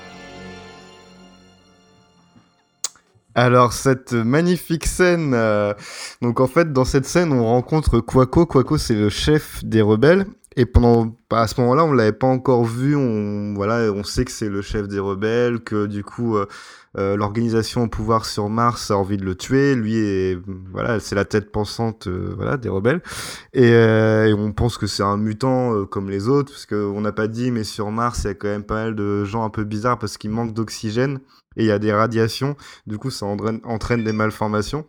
Alors cette magnifique scène, euh, donc en fait dans cette scène on rencontre Quaco. Quaco c'est le chef des rebelles et pendant à ce moment-là on l'avait pas encore vu. On voilà, on sait que c'est le chef des rebelles, que du coup euh, euh, l'organisation au pouvoir sur Mars a envie de le tuer. Lui est voilà, c'est la tête pensante euh, voilà des rebelles et, euh, et on pense que c'est un mutant euh, comme les autres parce que on n'a pas dit mais sur Mars il y a quand même pas mal de gens un peu bizarres parce qu'il manque d'oxygène. Et il y a des radiations, du coup ça entraîne, entraîne des malformations.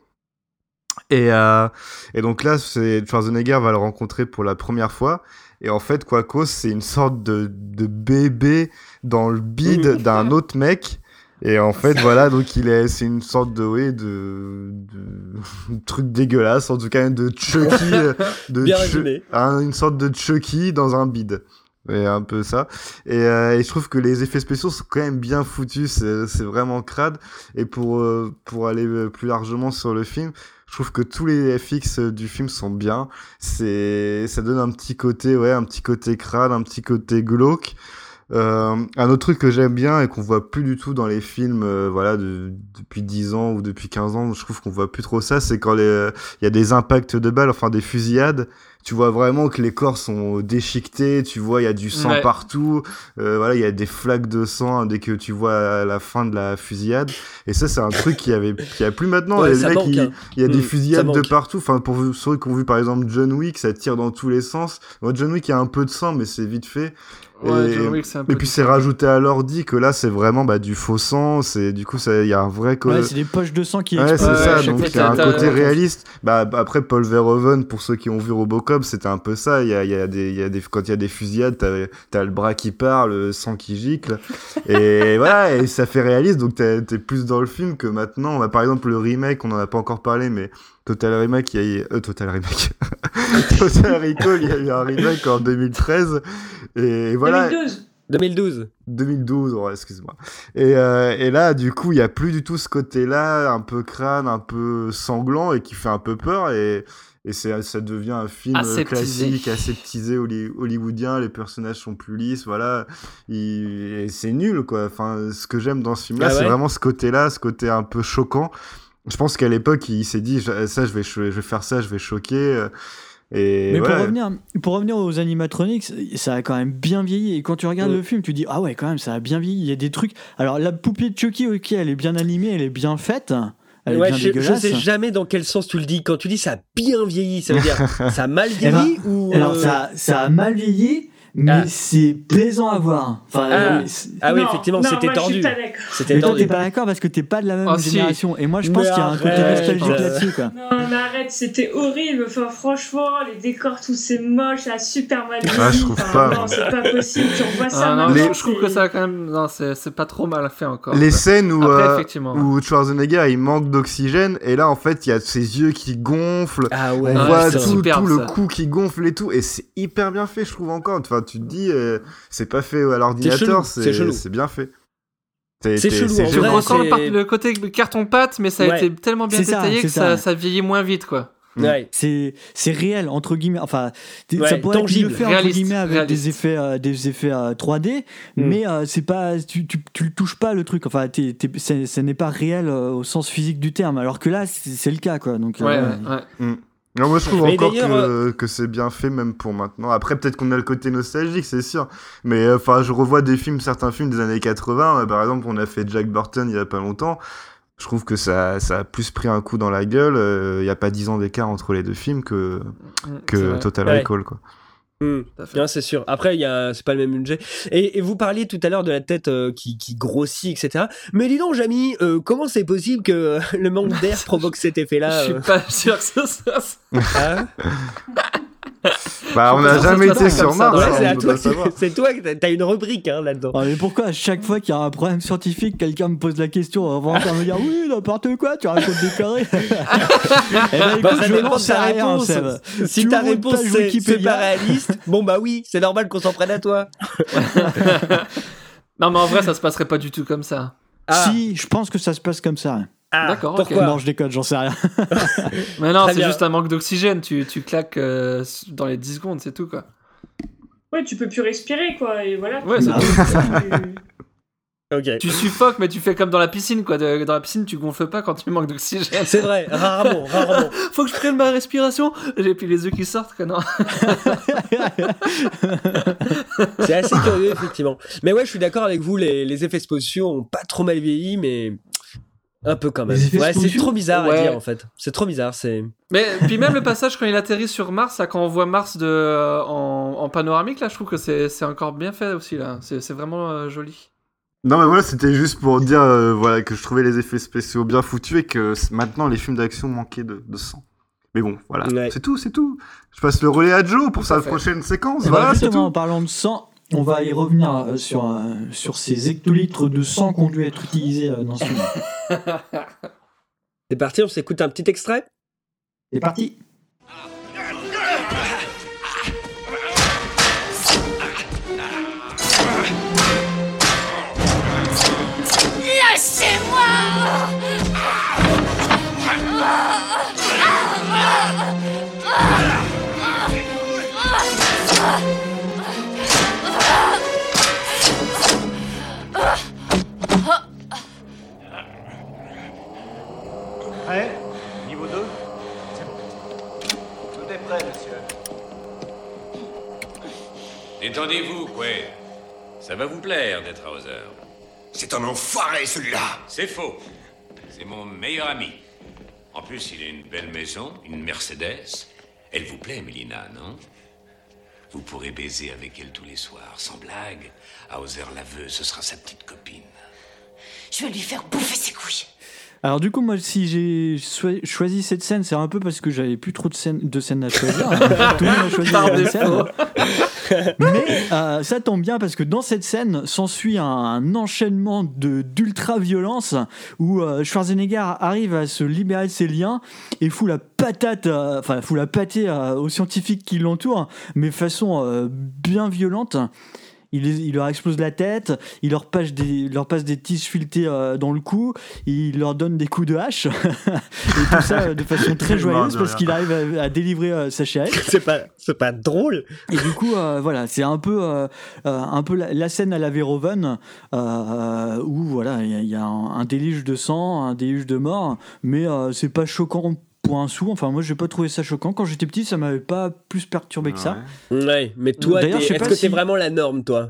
Et, euh, et donc là, c'est, Schwarzenegger va le rencontrer pour la première fois. Et en fait, Quaco, c'est une sorte de, de bébé dans le bide d'un autre mec. Et en fait, voilà, donc il est, c'est une sorte de, oui, de, de, de truc dégueulasse, en tout cas de Chucky, de Bien Ch- résumé. hein, une sorte de Chucky dans un bide. Et un peu ça. Et, euh, et je trouve que les effets spéciaux sont quand même bien foutus, c'est, c'est vraiment crade. Et pour, euh, pour aller plus largement sur le film, je trouve que tous les F X du film sont bien. C'est, ça donne un petit côté, ouais, un petit côté crade, un petit côté glauque. Euh, un autre truc que j'aime bien et qu'on voit plus du tout dans les films, euh, voilà, de, depuis dix ans ou depuis quinze ans, je trouve qu'on voit plus trop ça, c'est quand il euh, y a des impacts de balles, enfin des fusillades, tu vois vraiment que les corps sont déchiquetés, tu vois, il y a du sang Ouais. partout, euh, voilà, il y a des flaques de sang dès que tu vois à la fin de la fusillade, et ça c'est un truc qui avait, qui a plus maintenant, Ouais, les ça mecs, manque, il hein. il y a des Mm, fusillades ça de manque. partout, enfin pour ceux qui ont vu par exemple John Wick, ça tire dans tous les sens. Moi, John Wick il y a un peu de sang mais c'est vite fait. Ouais, et, John Wick, c'est un peu et puis c'est rajouté à l'ordi que là c'est vraiment bah, du faux sang, c'est du coup ça il y a un vrai co- Ouais, c'est des poches de sang qui ouais, c'est explosent. ça, chaque donc fois, il y a un t'as- côté t'as- réaliste. Bah bah, après Paul Verhoeven, pour ceux qui ont vu Robocop, c'était un peu ça. Il y a, il y a des, il y a des, quand il y a des fusillades, t'as, t'as le bras qui part, le sang qui gicle, et voilà, et ça fait réaliste. Donc t'es, t'es plus dans le film que maintenant. Bah, par exemple le remake, on en a pas encore parlé, mais Total Remake, il y a eu, euh, Total Remake, Total Recall, il y a eu un remake en deux mille treize, et voilà. deux mille douze. deux mille douze. deux mille douze, ouais, excuse-moi. Et, euh, et là, du coup, il n'y a plus du tout ce côté-là, un peu crâne, un peu sanglant, et qui fait un peu peur, et, et c'est, ça devient un film Aseptisé. classique, aseptisé, holly- hollywoodien, les personnages sont plus lisses, voilà, Il- et c'est nul, quoi. Enfin, ce que j'aime dans ce film-là, Ah ouais c'est vraiment ce côté-là, ce côté un peu choquant. Je pense qu'à l'époque, il s'est dit, ça, je vais, cho- je vais faire ça, je vais choquer, euh, et Mais voilà. pour, revenir, pour revenir aux animatronics, ça a quand même bien vieilli. Et quand tu regardes Mm. le film, tu dis ah ouais, quand même, ça a bien vieilli. Il y a des trucs. Alors, la poupée de Chucky, ok, elle est bien animée, elle est bien faite. Elle Ouais, est bien je, je dégueulasse. sais jamais dans quel sens tu le dis. Quand tu dis ça a bien vieilli, ça veut dire ça a mal Eh ben, vieilli ou. Alors, euh, ça, ça a mal vieilli, mais Ah. c'est plaisant à voir. Enfin, Ah. euh, c'est- Ah oui, Non, effectivement, non, c'était moi, je suis tordu. pas d'accord. C'était Mais toi, tordu. t'es pas d'accord parce que t'es pas de la même Ah, si. génération. Et moi, je pense Mais qu'il y a un côté arrête. nostalgique Euh. là-dessus, quoi. Non, mais arrête, c'était horrible. Enfin, franchement, les décors, tous c'est moche, ça a super mal vieilli. Ah, je trouve Enfin, pas, Non, moi. c'est pas possible. Tu revois ça Ah, non, maintenant. je, je trouve que c'est- ça a quand même. Non, c'est, c'est pas trop mal fait encore. Les quoi. scènes où, Après, euh, effectivement. où Schwarzenegger il manque d'oxygène et là en fait il y a ses yeux qui gonflent, Ah ouais, on Ouais, voit c'est tout, superbe, tout le ça. cou qui gonfle et tout et c'est hyper bien fait je trouve encore. Enfin tu te dis euh, c'est pas fait à chelou, l'ordinateur, c'est c'est, chelou. c'est bien fait. C'est, C'est c'est- chelou, c'est en Je génial. vrai, ressens le, c'est- par- le côté carton-pâte, mais ça a Ouais. été tellement bien C'est ça, détaillé c'est que ça. ça, ça vieillit moins vite, quoi. Ouais. C'est, c'est réel, entre guillemets. Enfin, t- Ouais, ça pourrait tangible. être mieux fait, entre Réaliste, guillemets, avec réaliste. des effets, euh, des effets euh, trois D, Mm. mais euh, c'est pas, tu, tu, tu le touches pas, le truc. Enfin, t'es, t'es, c'est- ce n'est pas réel euh, au sens physique du terme, alors que là, c'est, c'est le cas, quoi. Donc, euh, Ouais, ouais. ouais, ouais. Mm. Non, moi je trouve Mais encore d'ailleurs, que, que c'est bien fait même pour maintenant. Après peut-être qu'on a le côté nostalgique c'est sûr. Mais enfin je revois des films, certains films des années quatre-vingts. euh, Par exemple on a fait Jack Burton il y a pas longtemps. Je trouve que ça, ça a plus pris un coup dans la gueule. Il n'y a pas dix ans d'écart entre les deux films que, Mm, c'est que vrai. Total Ouais. Recall quoi. Mmh. Non, c'est sûr. Après, il y a, c'est pas le même budget. Et, et vous parliez tout à l'heure de la tête euh, qui, qui grossit, et cetera. Mais dis donc, Jamy, euh, comment c'est possible que euh, le manque d'air provoque cet effet-là? Je suis pas sûr que ce soit ça. Hein Bah, on n'a jamais été sur Mars. Ouais, hein, c'est, on à peut toi, pas savoir. c'est, c'est toi que t'as, t'as une rubrique hein, là-dedans. Ah, mais pourquoi à chaque fois qu'il y a un problème scientifique, quelqu'un me pose la question, on va encore me dire oui, n'importe quoi, tu racontes des conneries. Eh ben, écoute, Bah, ça je dépend lance de ta à rien, réponse. Seb. Si Tu ta ouvres une réponse page c'est, c'est Wikipédia. pas réaliste, bon bah oui, c'est normal qu'on s'en prenne à toi. Non, mais en vrai, ça se passerait pas du tout comme ça. Ah. Si, je pense que ça se passe comme ça. Ah, D'accord, pourquoi ok. Non, je déconne, j'en sais rien. Mais non, Très c'est bien. juste un manque d'oxygène. Tu, tu claques euh, dans les dix secondes, c'est tout, quoi. Ouais, tu peux plus respirer, quoi, et voilà. Ouais, tu- c'est tu- Ok. Tu suffoques, mais tu fais comme dans la piscine, quoi. De- Dans la piscine, tu gonfles pas quand tu manques d'oxygène. C'est vrai, rarement, rarement. Faut que je prenne ma respiration. J'ai puis les œufs qui sortent, quoi, non. C'est assez curieux, effectivement. Mais ouais, je suis d'accord avec vous, les, les effets spéciaux ont pas trop mal vieilli, mais un peu quand même. Les effets Ouais, c'est spéciaux trop bizarre Ouais. à dire, en fait. C'est trop bizarre, c'est... Mais puis même le passage quand il atterrit sur Mars, là, quand on voit Mars de, euh, en, en panoramique, là, je trouve que c'est, c'est encore bien fait aussi, là. C'est, c'est vraiment euh, joli. Non, mais voilà, c'était juste pour dire euh, voilà, que je trouvais les effets spéciaux bien foutus et que c- maintenant les films d'action manquaient de, de sang. Mais bon, voilà, Ouais. c'est tout, c'est tout. Je passe le relais à Joe pour Tout à sa fait. prochaine séquence. Et voilà, Voilà, c'est justement, en tout. parlant de sang, on va y revenir euh, sur, euh, sur ces hectolitres de sang qui ont dû être utilisés euh, dans ce film. C'est parti, on s'écoute un petit extrait. C'est parti. Prêt? Niveau deux? C'est bon. Tout est prêt, monsieur. Détendez-vous, Quaid. Ça va vous plaire d'être à Hauser. C'est un enfoiré, celui-là. C'est faux. C'est mon meilleur ami. En plus, il a une belle maison, une Mercedes. Elle vous plaît, Mélina, non? Vous pourrez baiser avec elle tous les soirs, sans blague. Hauser la veut, ce sera sa petite copine. Je vais lui faire bouffer ses couilles. Alors du coup, moi, si j'ai cho- choisi cette scène, c'est un peu parce que j'avais plus trop de scènes, de scènes à choisir. Tout le monde a choisi Par la même défaut. scène. Mais euh, ça tombe bien parce que dans cette scène s'ensuit un, un enchaînement de, d'ultra-violence où euh, Schwarzenegger arrive à se libérer de ses liens et fout la patate, euh, enfin fout la pâtée euh, aux scientifiques qui l'entourent, mais façon euh, bien violente. Il, les- il leur explose la tête, il leur passe des, il leur passe des tiges filetées euh, dans le cou, il leur donne des coups de hache, et tout ça euh, de façon très Il est mort joyeuse de parce rire. qu'il arrive à, à délivrer euh, sa chérie. C'est pas, c'est pas drôle. Et du coup, euh, voilà, c'est un peu, euh, euh, un peu la, la scène à la Verhoeven euh, où voilà, il y, a- il y a un, un déluge de sang, un déluge de mort, mais euh, c'est pas choquant pour un sou. Enfin, moi, j'ai pas trouvé ça choquant. Quand j'étais petit, ça m'avait pas plus perturbé que ça. Ouais, mais toi, D'ailleurs, t'es- je sais est-ce pas que si- t'es vraiment la norme, toi?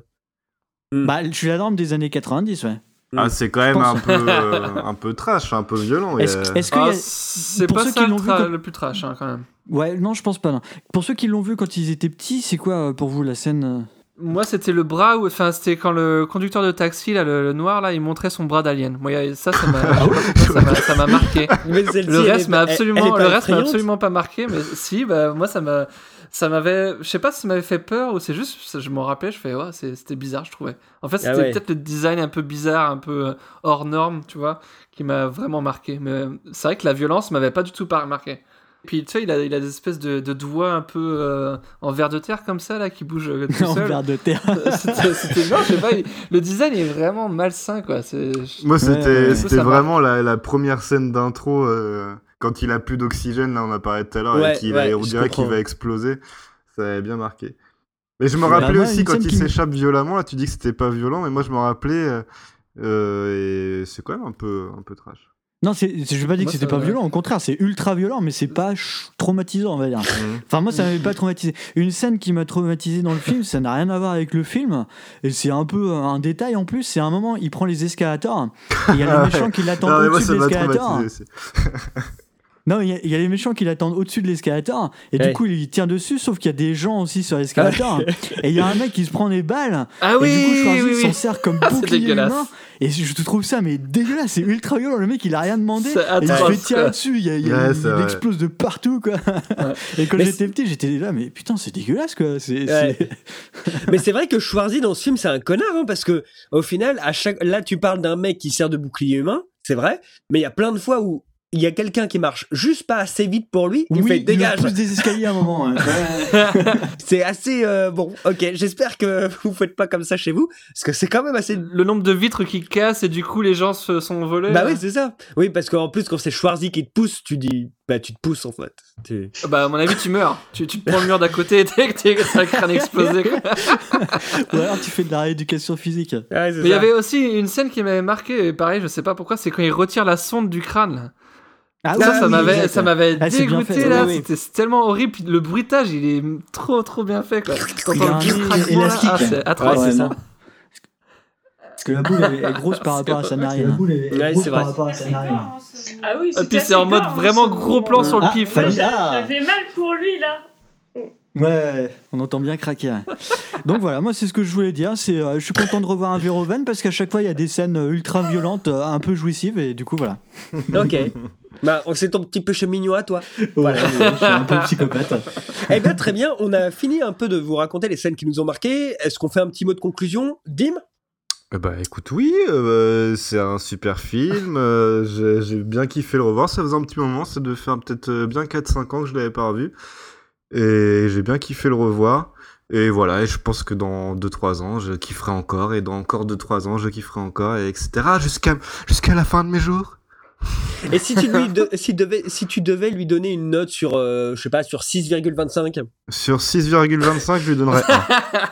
Bah, je suis la norme des années quatre-vingt-dix, ouais. Ah, c'est quand même pense. un peu, euh, un peu trash, un peu violent. Est-ce, et, euh, est-ce qu'il y Ah, a- c'est pour pas ceux ça qui l'ont le, vu tra- comme- le plus trash, hein, quand même. Ouais, non, je pense pas. Non. Pour ceux qui l'ont vu quand ils étaient petits, c'est quoi euh, pour vous la scène euh Moi, c'était le bras, où- enfin, c'était quand le conducteur de taxi, là, le, le noir, là, il montrait son bras d'alien. Moi, y a- ça, ça m'a, je sais pas pourquoi, ça m'a, ça m'a marqué. Mais celle-ci, Le elle reste est m'a pas- elle- elle absolument, est le pas reste m'a effrayante. absolument pas marqué, mais si, bah, moi, ça m'a, ça m'avait, je sais pas si ça m'avait fait peur ou c'est juste, ça, je m'en rappelais, je fais, ouais, c'est- c'était bizarre, je trouvais. En fait, c'était Ah ouais. peut-être le design un peu bizarre, un peu euh, hors norme, tu vois, qui m'a vraiment marqué. Mais euh, c'est vrai que la violence m'avait pas du tout pas marqué. Puis tu sais, il a, il a des espèces de, de doigts un peu euh, en verre de terre comme ça, là, qui bougent euh, tout en seul. verre de terre c'était, c'était, non, je sais pas, il- le design est vraiment malsain, quoi. C'est... Moi, c'était, Ouais, ouais, c'était ça marche. vraiment la, la première scène d'intro euh, quand il a plus d'oxygène, là, on a parlé tout à l'heure, Ouais, et qu'il ouais, va- on je dirait qu'il comprends. va exploser. Ça avait bien marqué. Mais je me Bah, rappelais moi, aussi une quand scène il qui me- s'échappe violemment, là, tu dis que c'était pas violent, mais moi, je me rappelais, euh, euh, et c'est quand même un peu, un peu trash. Non, c'est, c'est- je vais pas dire Moi, que c'était ça- pas violent, au contraire, c'est ultra violent, mais c'est pas ch- traumatisant, on va dire. Mhm. Enfin, moi, ça m'avait pas traumatisé. Une scène qui m'a traumatisé dans le film, ça n'a rien à voir avec le film, et c'est un peu un détail en plus. C'est un moment, il prend les escalators, et il y a le méchant qui l'attend Non, mais moi, au-dessus ça de m'a l'escalator. traumatisé aussi. Non, il y, a- il y a les méchants qui l'attendent au-dessus de l'escalator, et Ouais. du coup, il tire dessus, sauf qu'il y a des gens aussi sur l'escalator, et il y a un mec qui se prend des balles, Ah et oui, du coup, Schwarzy oui, oui. s'en sert comme Ah, c'est bouclier dégueulasse. humain, et je je trouve ça mais dégueulasse, c'est ultra violent, le mec il a rien demandé, C'est et il se atroce, fait tirer quoi. dessus, il, y a- il, y a- Ouais, il c'est vrai. explose de partout, quoi. Et quand Mais j'étais petit, j'étais là, mais putain, c'est dégueulasse, quoi. C'est, Ouais. c'est- Mais c'est vrai que Schwarzy dans ce film c'est un connard hein, parce que au final à chaque là tu parles d'un mec qui sert de bouclier humain, c'est vrai, mais il y a plein de fois où il y a quelqu'un qui marche juste pas assez vite pour lui, il Oui, fait il dégage. le pousse des escaliers à un moment. hein. C'est assez euh, bon. OK, j'espère que vous faites pas comme ça chez vous parce que c'est quand même assez Le nombre de vitres qui cassent et du coup les gens se sont volés. Bah là. oui, c'est ça. Oui, parce qu'en plus quand c'est Schwarzy qui te pousse, tu dis bah tu te pousses en fait. Tu- Bah à mon avis tu meurs. Tu, tu te prends le mur d'à côté et t'es, t'es, t'as le crâne explosé. quoi. Ou alors tu fais de la rééducation physique. Ouais, c'est Mais il y ça. avait aussi une scène qui m'avait marqué, et pareil je sais pas pourquoi, c'est quand il retire la sonde du crâne. Là. Ah ça, oui, ça oui, m'avait, exact. ça m'avait Ah, c'est bien dégoûté fait, là, oui, oui. c'était c'est tellement horrible. Puis le bruitage, il est trop trop bien fait quoi. Il y a T'entends un le petit nez craquement, là. élastique. Ah, c'est atroce. Ouais, c'est ça. non. Parce que la boule elle est grosse par rapport à sa narine. Ouais, c'est vrai. rapport à sa narine. Ah oui, Et c'était puis c'est assez en mode gore, hein, vraiment ce gros moment. plan sur le Ah, pif. fallait- J'a- J'avais mal pour lui là. Ouais, on entend bien craquer. Donc voilà, moi c'est ce que je voulais dire. C'est, euh, je suis content de revoir un Verhoeven parce qu'à chaque fois il y a des scènes euh, ultra violentes, euh, un peu jouissives, et du coup voilà. OK. Bah c'est ton petit péché mignon à toi. Voilà, je suis un peu psychopathe. Eh bien très bien, on a fini un peu de vous raconter les scènes qui nous ont marqués. Est-ce qu'on fait un petit mot de conclusion, Dim? Euh, Bah écoute, oui, euh, c'est un super film. euh, j'ai, j'ai bien kiffé le revoir. Ça faisait un petit moment, ça devait faire peut-être euh, bien quatre cinq ans que je l'avais pas revu. Et j'ai bien kiffé le revoir. Et voilà, et je pense que dans deux trois ans, je kifferai encore. Et dans encore deux trois ans, je kifferai encore, et etc. Jusqu'à, jusqu'à la fin de mes jours. Et si tu, lui de- si, devais, si tu devais lui donner une note sur, euh, je sais pas, sur six virgule vingt-cinq. Sur six virgule vingt-cinq, je lui donnerais un.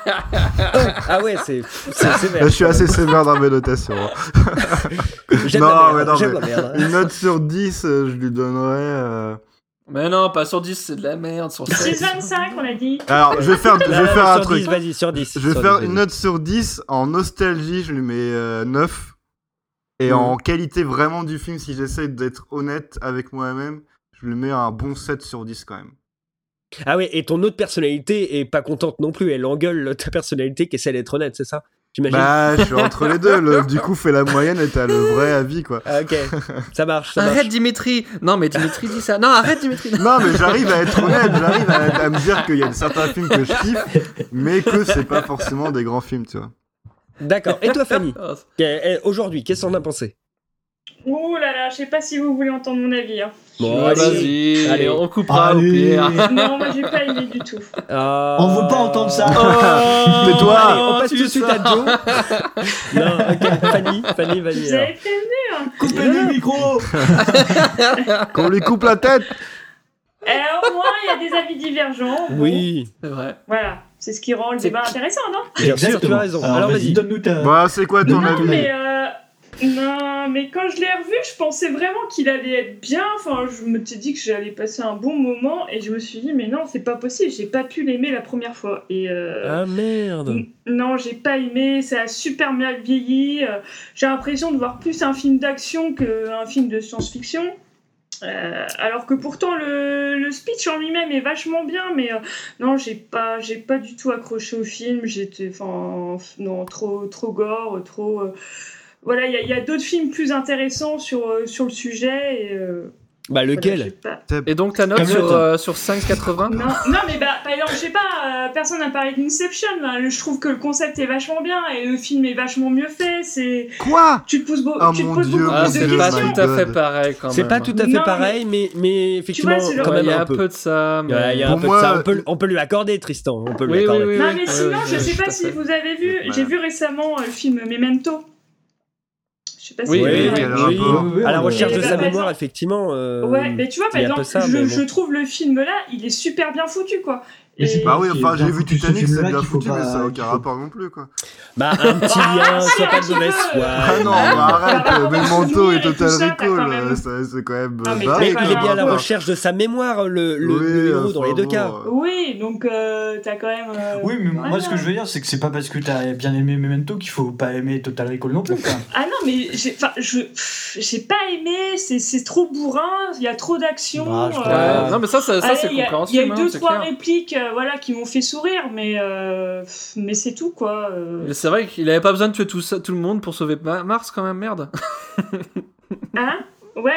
Ah ouais, c'est c'est sévère. Je suis assez sévère dans mes notations. hein. J'aime non, la merde, mais non, j'aime mais la merde. une note sur dix, euh, je lui donnerais... euh, Mais non, pas sur dix, c'est de la merde. Sur six seize. vingt-cinq, on a dit. Alors, je vais faire, je Non, vais non, faire un sur truc. dix, vas-y, sur dix. Je vais sur faire dix, une vas-y. note sur dix. En nostalgie, je lui mets euh, neuf. Et Mm. en qualité vraiment du film, si j'essaie d'être honnête avec moi-même, je lui mets un bon sept sur dix quand même. Ah ouais, et ton autre personnalité est pas contente non plus. Elle engueule ta personnalité qui essaie d'être honnête, c'est ça? J'imagine. Bah, je suis entre les deux. Le, du coup, fais la moyenne et t'as le vrai avis, quoi. Ah, ok, ça marche, ça marche. Arrête Dimitri. Non mais Dimitri dit ça. Non arrête Dimitri. Non, mais j'arrive à être honnête. J'arrive à, à me dire qu'il y a certains films que je kiffe, mais que c'est pas forcément des grands films, tu vois. D'accord. Et toi, Fanny? Eh, Aujourd'hui, qu'est-ce qu'on a pensé? Ouh là là, je sais pas si vous voulez entendre mon avis. Hein. Bon, Ouais, allez. vas-y, Allez. on coupera au Allez. pire. Non, moi j'ai pas aimé du tout. Euh, On veut pas entendre ça. Oh, Tais-toi. Allez, on passe tu tout de suite sais. à Joe. Non, ok, Fanny, Fanny, vas-y. Vous alors. avez prévenu. Hein. Coupez le micro. Qu'on lui coupe la tête. Alors au moins, il y a des avis divergents. Bon, Oui, C'est vrai. Voilà, c'est ce qui rend le débat intéressant, non? bien sûr, tu as raison. Alors vas-y. donne-nous ta. Bah, c'est quoi ton Non, avis mais euh, non, mais quand je l'ai revu, je pensais vraiment qu'il allait être bien. Enfin, je me suis dit que j'allais passer un bon moment, et je me suis dit, mais non, c'est pas possible. J'ai pas pu l'aimer la première fois. Et euh, Ah merde. n- non, j'ai pas aimé. Ça a super mal vieilli. Euh, J'ai l'impression de voir plus un film d'action qu'un film de science-fiction. Euh, alors que pourtant le, le speech en lui-même est vachement bien, mais euh, non, j'ai pas, j'ai pas du tout accroché au film. J'étais, enfin, non, trop, trop gore, trop. Euh, voilà, il y a, il y a d'autres films plus intéressants sur, euh, sur le sujet. Et, euh, Bah voilà, lequel? j'ai pas- Et donc ta note Camelot. sur, euh, sur cinq quatre-vingts. Non, non, mais bah, par exemple, je sais pas, euh, personne n'a parlé d'Inception. Hein. Le- Je trouve que le concept est vachement bien et le film est vachement mieux fait. C'est, Quoi? tu te poses, beau... Oh tu te mon poses Dieu, beaucoup Ah, plus c'est de pas questions. tout à fait pareil quand même. C'est pas tout à fait Non, mais- pareil, mais, mais effectivement, c'est le- quand Ouais, même il y a un un peu. peu de ça. Mais... Ouais, il y a un Pour peu moi, de ça. On peut, on peut lui accorder, Tristan. On peut lui Oui, oui, accorder. oui. Non, mais oui, sinon, oui, je oui, sais tout pas à si fait. vous avez vu, Voilà. j'ai vu récemment euh, le film Memento. Je sais pas si Oui, vous oui, avez oui, vu. quel oui, rapport oui, à la recherche de Et sa bah, mémoire, par effectivement. euh, Ouais, mais tu vois, par il y a un peu exemple, ça, je, mais bon. je trouve le film là, il est super bien foutu, quoi. Mais c'est Et- Bah oui, Qui est enfin, bien j'ai vu foutu, ce Titanic, c'est film-là bien qu'il faut foutu, mais pas- ça n'a qu'il aucun faut- rapport non plus, quoi. Bah, un petit lien, si, sois pas un de petit mauvaise peu. foi. Ah non, Ah, bah arrête, bah, euh, bah, Memento souvenir et et tout Total ça, t'as Recall, quand même- euh, ça- c'est quand même Ah, mais barré, t'as Mais quand il est même bien à un la rapport. recherche de sa mémoire, le, le, Oui, le héros dans les deux enfin, cas. bon, Oui, donc euh, t'as quand même. euh, Oui, mais moi voilà. ce que je veux dire, c'est que c'est pas parce que t'as bien aimé Memento qu'il faut pas aimer Total Recall non plus. Quoi. Ah non, mais j'ai, enfin, je, pff, j'ai pas aimé. C'est, c'est trop bourrin. Il y a trop d'action. Bah, je euh, ouais. Non, mais ça, ça, ça allez, c'est il y a- compréhensible. Il y a eu hein, deux c'est trois clair. répliques, euh, voilà, qui m'ont fait sourire, mais euh, pff, mais c'est tout quoi. euh. Mais c'est vrai qu'il avait pas besoin de tuer tout, ça, tout le monde pour sauver Ma- Mars, quand même, merde. Hein? Ouais.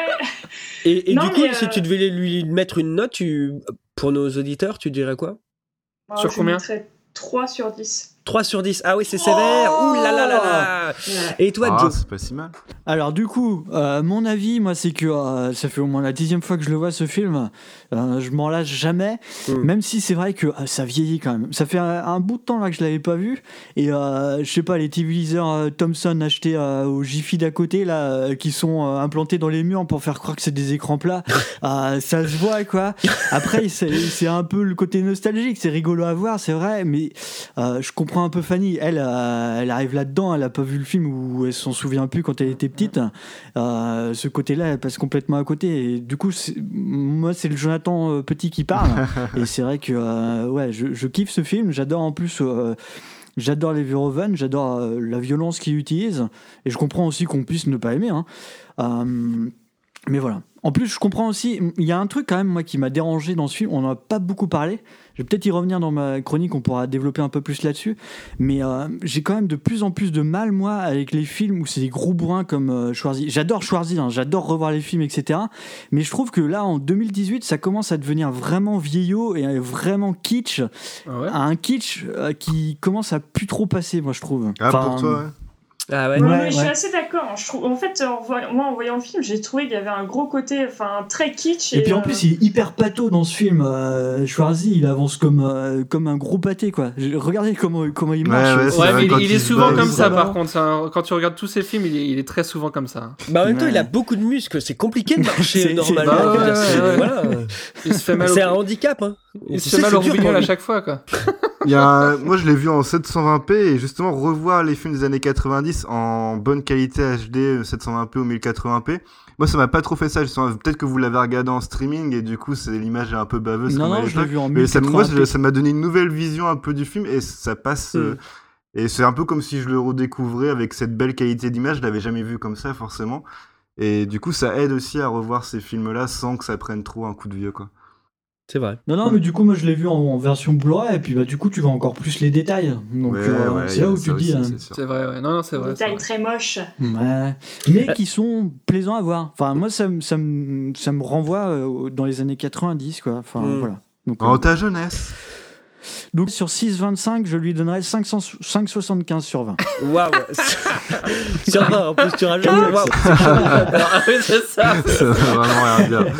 Et, et Non, du coup, mais, si euh, tu devais lui mettre une note, tu... pour nos auditeurs, tu dirais quoi? Oh, Sur je combien mettrais trois sur dix. trois sur dix. Ah oui, c'est sévère. Ouh là là là là. Et toi, Ah, Joe? c'est pas si mal. Alors du coup, euh, mon avis, moi, c'est que euh, ça fait au moins la dixième fois que je le vois ce film. Euh, je m'en lâche jamais, Mm. même si c'est vrai que euh, ça vieillit quand même. Ça fait un, un bout de temps là que je l'avais pas vu. Et euh, je sais pas, les téléviseurs euh, Thomson achetés euh, au Jiffy d'à côté là, euh, qui sont euh, implantés dans les murs pour faire croire que c'est des écrans plats, euh, ça se voit quoi. Après, c'est, c'est un peu le côté nostalgique, c'est rigolo à voir, c'est vrai, mais euh, je comprends un peu Fanny. Elle, euh, elle arrive là-dedans, elle a pas vu le film ou elle s'en souvient plus quand elle était petite. Euh, ce côté-là, elle passe complètement à côté. Et du coup, c'est, moi, c'est le Jonathan euh, Petit qui parle. Et c'est vrai que euh, ouais, je, je kiffe ce film. J'adore en plus. Euh, J'adore les Verhoeven, j'adore euh, la violence qu'il utilise, et je comprends aussi qu'on puisse ne pas aimer. Hein. Euh, mais voilà. En plus, je comprends aussi, il y a un truc quand même moi qui m'a dérangé dans ce film, on n'en a pas beaucoup parlé, je vais peut-être y revenir dans ma chronique, on pourra développer un peu plus là-dessus, mais euh, j'ai quand même de plus en plus de mal, moi, avec les films où c'est des gros bourrins comme euh, Schwarzy. J'adore Schwarzy, hein, j'adore revoir les films, et cetera. Mais je trouve que là, en deux mille dix-huit, ça commence à devenir vraiment vieillot et vraiment kitsch, Ah ouais. un kitsch euh, qui commence à plus trop passer, moi, je trouve. Ah, Enfin, pour toi, ouais. Ah ouais. Ouais, Ouais, mais je suis ouais. assez d'accord. Je trouve, en fait, en voy- moi, en voyant le film, j'ai trouvé qu'il y avait un gros côté, enfin, très kitsch. Et puis en euh, plus, il est hyper pâteau dans ce film. Euh, Schwarzy, il avance comme, euh, comme un gros pâté, quoi. Je- Regardez comment, comment il marche. Ouais, ouais, c'est Ouais, vrai, mais quand il, il il est se souvent bat, comme il se ça, bat. par contre. hein. Quand tu regardes tous ses films, il est, il est très souvent comme ça. hein. Bah en même temps, Ouais. il a beaucoup de muscles, c'est compliqué de marcher C'est- normalement. c'est- je veux dire, ouais, c'est- ouais, ouais. voilà. Il se fait mal au, C'est un handicap, hein. il Tu se sais fait que mal au c'est dur robignol pour à lui. chaque fois, quoi. Il y a un- Moi, je l'ai vu en sept cent vingt p et justement, revoir les films des années quatre-vingt-dix en bonne qualité H D, sept cent vingt p ou mille quatre-vingts p, moi, ça m'a pas trop fait ça. Justement. Peut-être que vous l'avez regardé en streaming et du coup, c'est, l'image est un peu baveuse. Non, comme à non, je l'ai l'époque. vu en Mais ça, moi, mille quatre-vingts p. ça m'a donné une nouvelle vision un peu du film et ça passe. euh, Et c'est un peu comme si je le redécouvrais avec cette belle qualité d'image. Je l'avais jamais vu comme ça, forcément. Et du coup, ça aide aussi à revoir ces films-là sans que ça prenne trop un coup de vieux, quoi. C'est vrai. Non, non, mais du coup, moi, je l'ai vu en, en version Blu-ray, et puis bah, du coup, tu vois encore plus les détails. Donc, Ouais, euh, ouais, c'est y a là où ça tu te dis. aussi, hein, c'est sûr. C'est vrai, ouais. Non, non, c'est vrai. c'est détail vrai. très moche. ouais. Mais qui sont plaisants à voir. Enfin, moi, ça, me- ça, me- ça me renvoie euh, dans les années quatre-vingt-dix, quoi. Enfin, Mm. voilà. Donc, En euh, ta jeunesse. donc, sur six virgule vingt-cinq, je lui donnerais cinq cent cinq virgule soixante-quinze sur vingt. Waouh. Sur vingt, en plus, tu rajoutes. Waouh. Ah oui, c'est ça. Ça veut vraiment rien dire.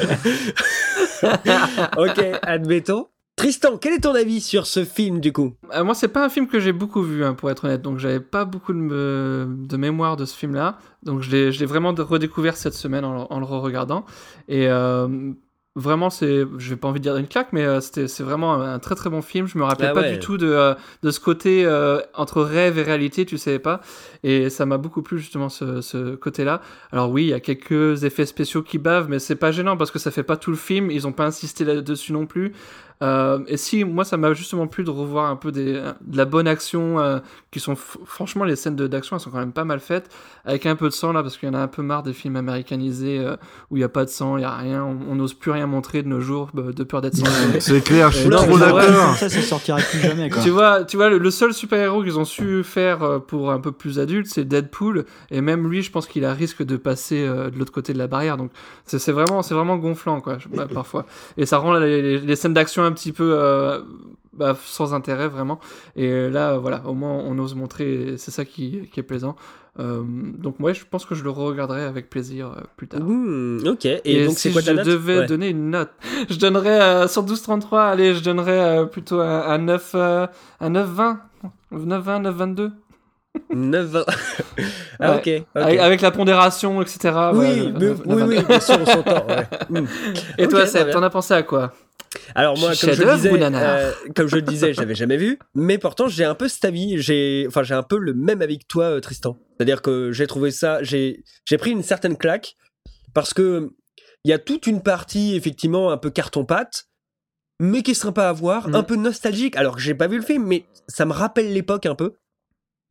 Ok, admettons. Tristan, quel est ton avis sur ce film du coup? Euh, moi, c'est pas un film que j'ai beaucoup vu, hein, pour être honnête. Donc, j'avais pas beaucoup de, me- de mémoire de ce film-là. Donc, je l'ai, je l'ai vraiment de- redécouvert cette semaine en, le- en le re-regardant. Et euh, vraiment, c'est, je vais pas envie de dire une claque, mais euh, c'était, c'est vraiment un, un très très bon film. Je me rappelais Ah pas ouais. du tout de, euh, de ce côté euh, entre rêve et réalité, tu savais pas. Et ça m'a beaucoup plu justement ce, ce côté-là. Alors oui, il y a quelques effets spéciaux qui bavent, mais c'est pas gênant parce que ça fait pas tout le film. Ils ont pas insisté là-dessus non plus. Euh, et si, moi, ça m'a justement plu de revoir un peu des, de la bonne action, euh, qui sont, f- franchement, les scènes de, d'action, elles sont quand même pas mal faites, avec un peu de sang, là, parce qu'il y en a un peu marre des films américanisés, euh, où il n'y a pas de sang, il n'y a rien, on on n'ose plus rien montrer de nos jours, bah, de peur d'être censuré. C'est clair, je suis Non, trop mais ouais, d'accord. Ça, ça sortira plus jamais, quoi. Tu vois, tu vois le, le seul super-héros qu'ils ont su faire euh, pour un peu plus adulte, c'est Deadpool, et même lui, je pense qu'il a risque de passer euh, de l'autre côté de la barrière, donc c'est, c'est, vraiment, c'est vraiment gonflant, quoi, je- bah, parfois. Et ça rend les, les- les scènes d'action un petit peu... euh, bah, sans intérêt vraiment, et là voilà, au moins on ose montrer, et c'est ça qui, qui est plaisant. Euh, donc ouais, je pense que je le regarderai avec plaisir euh, plus tard. Mmh, ok, et, Et, donc si c'est quoi ta je note? devais Ouais. donner une note, je donnerais euh, sur douze trente-trois, allez, je donnerais euh, plutôt un, un neuf, euh, un neuf vingt, neuf vingt, neuf vingt-deux. neuf vingt. Ah, Ouais. ok. ok. Avec, avec la pondération, et cetera. Oui, voilà, mais- la- la oui, oui, vingt-deux. bien sûr, on s'entend. Ouais. Mm. Et Ok, toi, très Seb, bien. t'en as pensé à quoi? Alors moi, comme je, le Chef-d'œuvre disais, ou nanar euh, comme je le disais, je l'avais jamais vu, mais pourtant j'ai un peu cet avis. J'ai, enfin, j'ai un peu le même avis que toi, euh, Tristan. C'est-à-dire que j'ai trouvé ça, j'ai, j'ai pris une certaine claque parce que il y a toute une partie effectivement un peu carton-pâte, mais qui est sympa à voir, Mm. un peu nostalgique. Alors que j'ai pas vu le film, mais ça me rappelle l'époque un peu.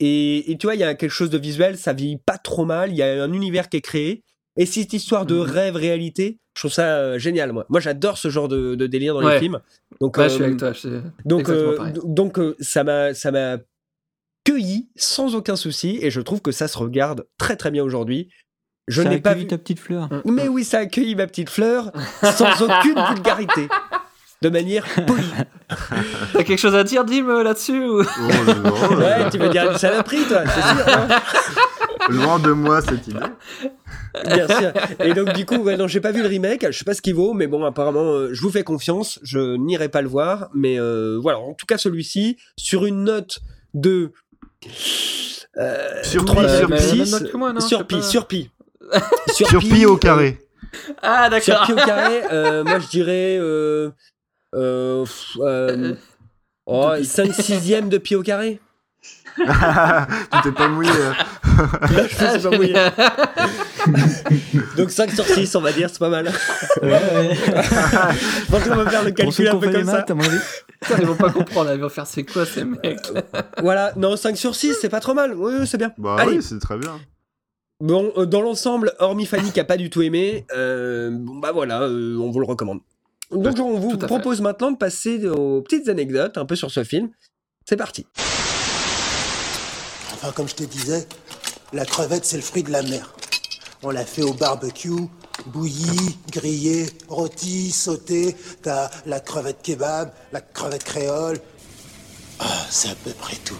Et, et tu vois, il y a quelque chose de visuel, ça vieillit pas trop mal, il y a un univers qui est créé. Et cette histoire de rêve-réalité, je trouve ça euh, génial, moi. Moi, j'adore ce genre de, de délire dans Ouais. les films. Donc, Ouais, euh, je suis avec toi, je suis donc, exactement euh, pareil. d- donc euh, ça m'a, ça m'a cueilli sans aucun souci, et je trouve que ça se regarde très très bien aujourd'hui. Je Ça n'ai a pas accueilli vu. ta petite fleur. Mais oui, ça a accueilli ma petite fleur sans aucune vulgarité, de manière polie. T'as quelque chose à dire, Dim, euh, là-dessus ou... Ouais, tu veux dire une saloperie, toi, c'est sûr. hein Loin de moi cette idée. Bien sûr. Et donc du coup, ouais, non, j'ai pas vu le remake. Je sais pas ce qu'il vaut, mais bon, apparemment, euh, je vous fais confiance. Je n'irai pas le voir, mais euh, voilà. En tout cas, celui-ci, sur une note de euh, Sur trois pi, sur virgule pi. six, La même note que moi, non, sur je sais pi, pas. sur pi, Sur pi au carré. Ah, euh, sur d'accord. pi au carré. euh, moi, je dirais euh, euh, pff, euh, oh, cinq sixièmes de pi au carré. Tu t'es pas mouillé. euh. Là, je me suis pas mouillé. Donc cinq sur six, on va dire, c'est pas mal. Ouais, ouais. Je pense qu'on va faire le Pour ceux calcul qui un ont peu fait les comme ça. maths, à mon avis. Putain, ils vont pas comprendre, ils vont faire c'est quoi ces mecs. Voilà, non, cinq sur six, c'est pas trop mal. Oui, oui, c'est bien. Bah Allez. oui, c'est très bien. Bon, euh, dans l'ensemble, hormis Fanny qui a pas du tout aimé, euh, bon, bah voilà, euh, on vous le recommande. Donc on vous Tout à propose maintenant de passer aux petites anecdotes un peu sur ce film. C'est parti. Enfin, comme je te disais, la crevette, c'est le fruit de la mer. On l'a fait au barbecue, bouillie, grillée, rôtie, sautée. T'as la crevette kebab, la crevette créole. Ah, c'est à peu près tout.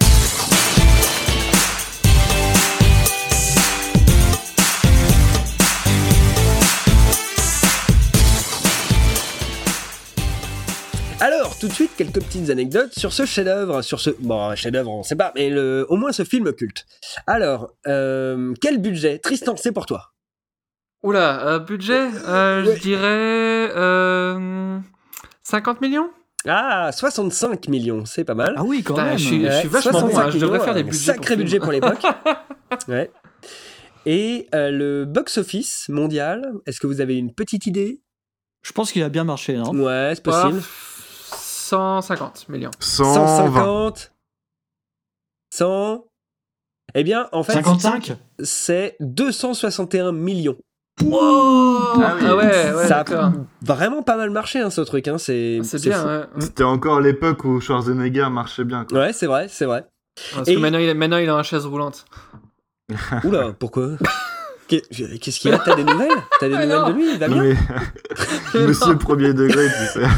Alors, tout de suite, quelques petites anecdotes sur ce chef-d'œuvre, sur ce... Bon, un chef-d'œuvre, on sait pas, mais le... au moins ce film culte. Alors, euh, quel budget? Tristan, c'est pour toi. Oula, euh, budget, euh, je dirais euh, cinquante millions. Ah, soixante-cinq millions, c'est pas mal. Ah oui, quand Putain, même. je suis, je suis Ouais, vachement bon, soixante-cinq hein, je devrais millions, faire des un budgets. Sacré pour budget film. pour l'époque. Ouais. Et euh, le box-office mondial, est-ce que vous avez une petite idée? Je pense qu'il a bien marché, non? Ouais, c'est possible. Ah, cent cinquante millions. cent cent vingt. cinquante. cent. Eh bien, en fait, cinquante-cinq c'est deux cent soixante et un millions. Wow Ah oui. Ah ouais, ouais, Ça a d'accord. vraiment pas mal marché, hein, ce truc. Hein. C'est C'est c'est bien, fou. ouais. C'était encore l'époque où Schwarzenegger marchait bien. Quoi. Ouais, c'est vrai, c'est vrai. Parce Et- que maintenant il, est, maintenant il est en chaise roulante. Oula, pourquoi? Qu'est- Qu'est-ce qu'il y a? T'as des nouvelles? T'as des Ah, nouvelles non. de lui? Il va bien? Mais... Monsieur premier degré, tu sais.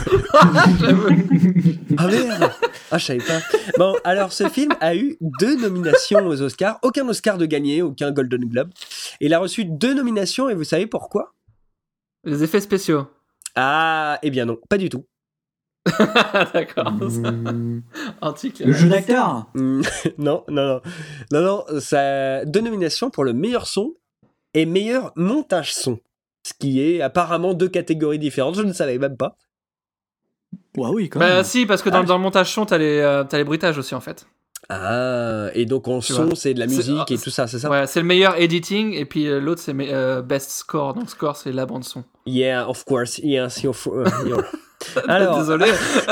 Ah merde! Ah, je savais pas. Bon, alors ce film a eu deux nominations aux Oscars. Aucun Oscar de gagné, aucun Golden Globe. Il a reçu deux nominations et vous savez pourquoi? Les effets spéciaux. Ah, eh bien non, pas du tout. D'accord. Mmh. Antique. Le jeu d'acteur. Mm, non, non, non. Non, non, ça... deux nominations pour le meilleur son et meilleur montage son. Ce qui est apparemment deux catégories différentes, je ne savais même pas. Ouais, oui, quand Bah même. si, parce que dans, Ah. dans le montage son, t'as les, euh, t'as les bruitages aussi en fait. Ah, et donc en Tu son, vois. c'est de la C'est- musique ah, et tout ça, c'est ça? Ouais, c'est le meilleur editing et puis euh, l'autre c'est me- euh, best score. Donc score c'est la bande son. Yeah, of course, yes, you're... uh, you're- Alors, Désolé.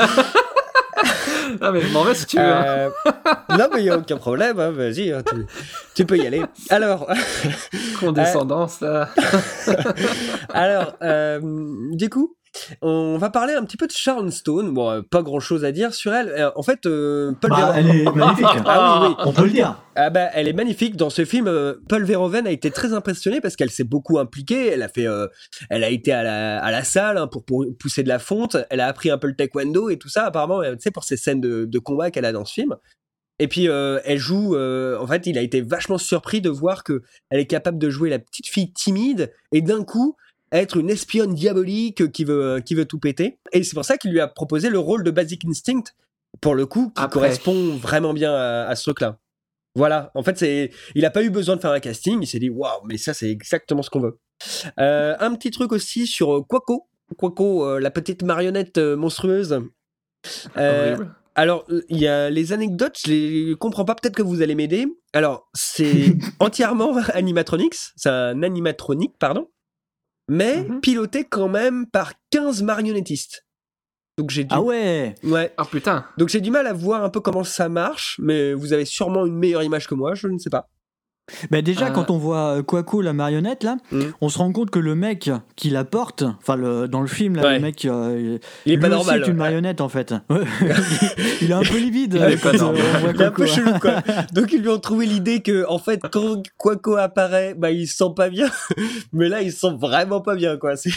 Ah mais je m'en vais si tu veux. hein. Euh, non, mais il n'y a aucun problème, hein, vas-y, hein, tu, tu peux y aller. Alors, Condescendance là. alors euh, du coup, on va parler un petit peu de Sharon Stone. Bon, euh, pas grand-chose à dire sur elle. Euh, en fait, euh, Paul Bah, Verhoeven... elle est magnifique. Ah oui, oui. On peut le dire. Ah bah, elle est magnifique. Dans ce film, euh, Paul Verhoeven a été très impressionné parce qu'elle s'est beaucoup impliquée. Elle a fait, euh, elle a été à la, à la salle hein, pour, pour pousser de la fonte. Elle a appris un peu le taekwondo et tout ça. Apparemment, euh, tu sais, pour ces scènes de, de combat qu'elle a dans ce film. Et puis, euh, elle joue. Euh, en fait, il a été vachement surpris de voir que elle est capable de jouer la petite fille timide et d'un coup être une espionne diabolique qui veut, qui veut tout péter. Et c'est pour ça qu'il lui a proposé le rôle de Basic Instinct, pour le coup, qui Après. correspond vraiment bien à, à ce truc-là. Voilà, en fait, c'est, il a pas eu besoin de faire un casting, il s'est dit waouh, mais ça, c'est exactement ce qu'on veut. Euh, un petit truc aussi sur euh, Quaco, Quaco, euh, la petite marionnette euh, monstrueuse. Euh, Horrible. alors, il y a les anecdotes, je les comprends pas, peut-être que vous allez m'aider. Alors, c'est entièrement animatronics, c'est un animatronique, pardon, mais Mhm. piloté quand même par quinze marionnettistes. Donc j'ai du... Ah ouais. Ouais. Oh putain. Donc j'ai du mal à voir un peu comment ça marche, mais vous avez sûrement une meilleure image que moi, je ne sais pas. Bah déjà, Euh. quand on voit Quaco, la marionnette, là, Mm. on se rend compte que le mec qui la porte, enfin, le, dans le film, là, Ouais. le mec, euh, Il est lui pas aussi normal. est une marionnette, en fait. Ouais. il est un peu livide. Il est pas quand, normal. euh, on voit Il est un peu Quaco. chelou, quoi. Donc ils lui ont trouvé l'idée que, en fait, quand Quaco apparaît, bah il se sent pas bien. Mais là, il se sent vraiment pas bien, quoi. C'est...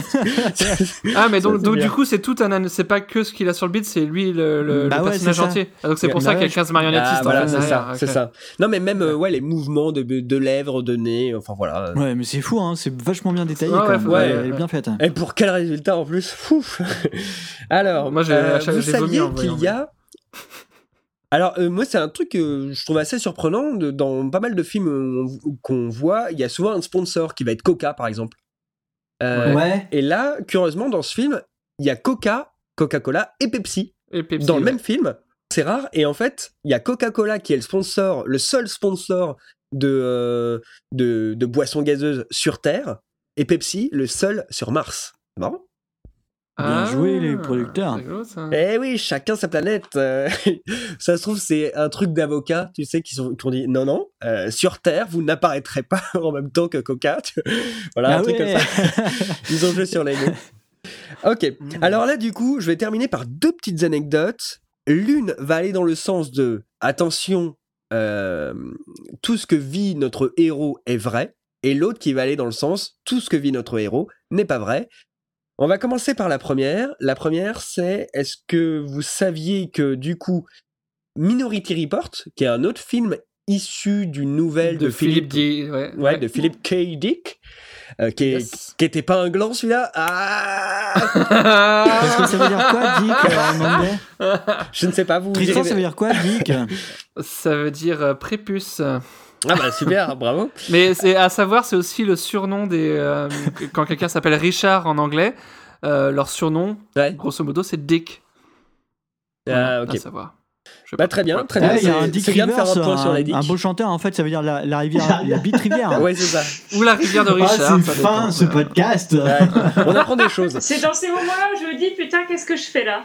Ah, mais donc, Ça, c'est donc bien. du coup, c'est tout un. C'est pas que ce qu'il a sur le beat, c'est lui le, le, Bah le ouais, personnage c'est ça. entier. Ah, donc c'est pour Bah ça ouais, qu'il y a quinze marionnettistes Ah, en voilà, fait, c'est derrière. ça, c'est Ok. ça. Non, mais même, euh, ouais, les mouvements de, de lèvres, de nez, enfin voilà. Ouais, mais c'est fou, hein, c'est vachement bien détaillé Ouais, quand ouais, même. ouais, Ouais, ouais. elle est bien faite. Et pour quel résultat en plus? Fouf. Alors, Moi, j'ai- euh, j'ai vous vomi saviez en qu'il voyant, y a... Alors, euh, moi, c'est un truc que je trouve assez surprenant. De- dans pas mal de films euh, on- qu'on voit, il y a souvent un sponsor qui va être Coca, par exemple. Euh, Ouais. Et là, curieusement, dans ce film, il y a Coca, Coca-Cola et Pepsi. Et Pepsi, dans le ouais. même film. C'est rare. Et en fait, il y a Coca-Cola qui est le sponsor, le seul sponsor de, euh, de, de boissons gazeuses sur Terre. Et Pepsi, le seul sur Mars. C'est marrant. Bien Ah, joué, les producteurs. c'est rigolo, ça. Eh oui, chacun sa planète. Euh, ça se trouve, c'est un truc d'avocats, tu sais, qui, sont, qui ont dit non, non, euh, sur Terre, vous n'apparaîtrez pas en même temps que Coca. Tu- Voilà, Ah un truc ouais. comme ça. Ils ont joué sur les mots. Ok, alors là, du coup, je vais terminer par deux petites anecdotes. L'une va aller dans le sens de attention, euh, tout ce que vit notre héros est vrai, et l'autre qui va aller dans le sens tout ce que vit notre héros n'est pas vrai. On va commencer par la première. La première, c'est est-ce que vous saviez que du coup, Minority Report, qui est un autre film issu d'une nouvelle de, De Philippe Philippe, D. Ouais. ouais, de Philippe K. Dick, euh, qui, est, Yes. qui était pas un gland celui-là. Ah Parce que ça veut dire quoi, Dick, euh, en anglais? Je ne sais pas, vous. Tristan, direz- ça veut dire quoi, Dick? Ça veut dire euh, prépuce. Ah bah super, bravo. Mais c'est à savoir, c'est aussi le surnom des. euh, quand quelqu'un s'appelle Richard en anglais, euh, leur surnom, Ouais. grosso modo, c'est Dick. Ah, Voilà, ok. À savoir. Je sais Bah pas très bien, pourquoi. très bien. Ouais, il y a c'est- un Dick c'est bien de faire un Rivers, point sur les un, dicks. un beau chanteur, en fait, ça veut dire la, la rivière, la bite rivière. Ouais, c'est ça. Ou la rivière de Ah, Richard. c'est ça fin, dépend. ce podcast. Ouais. On apprend des choses. C'est dans ces moments-là où je me dis, putain, qu'est-ce que je fais là?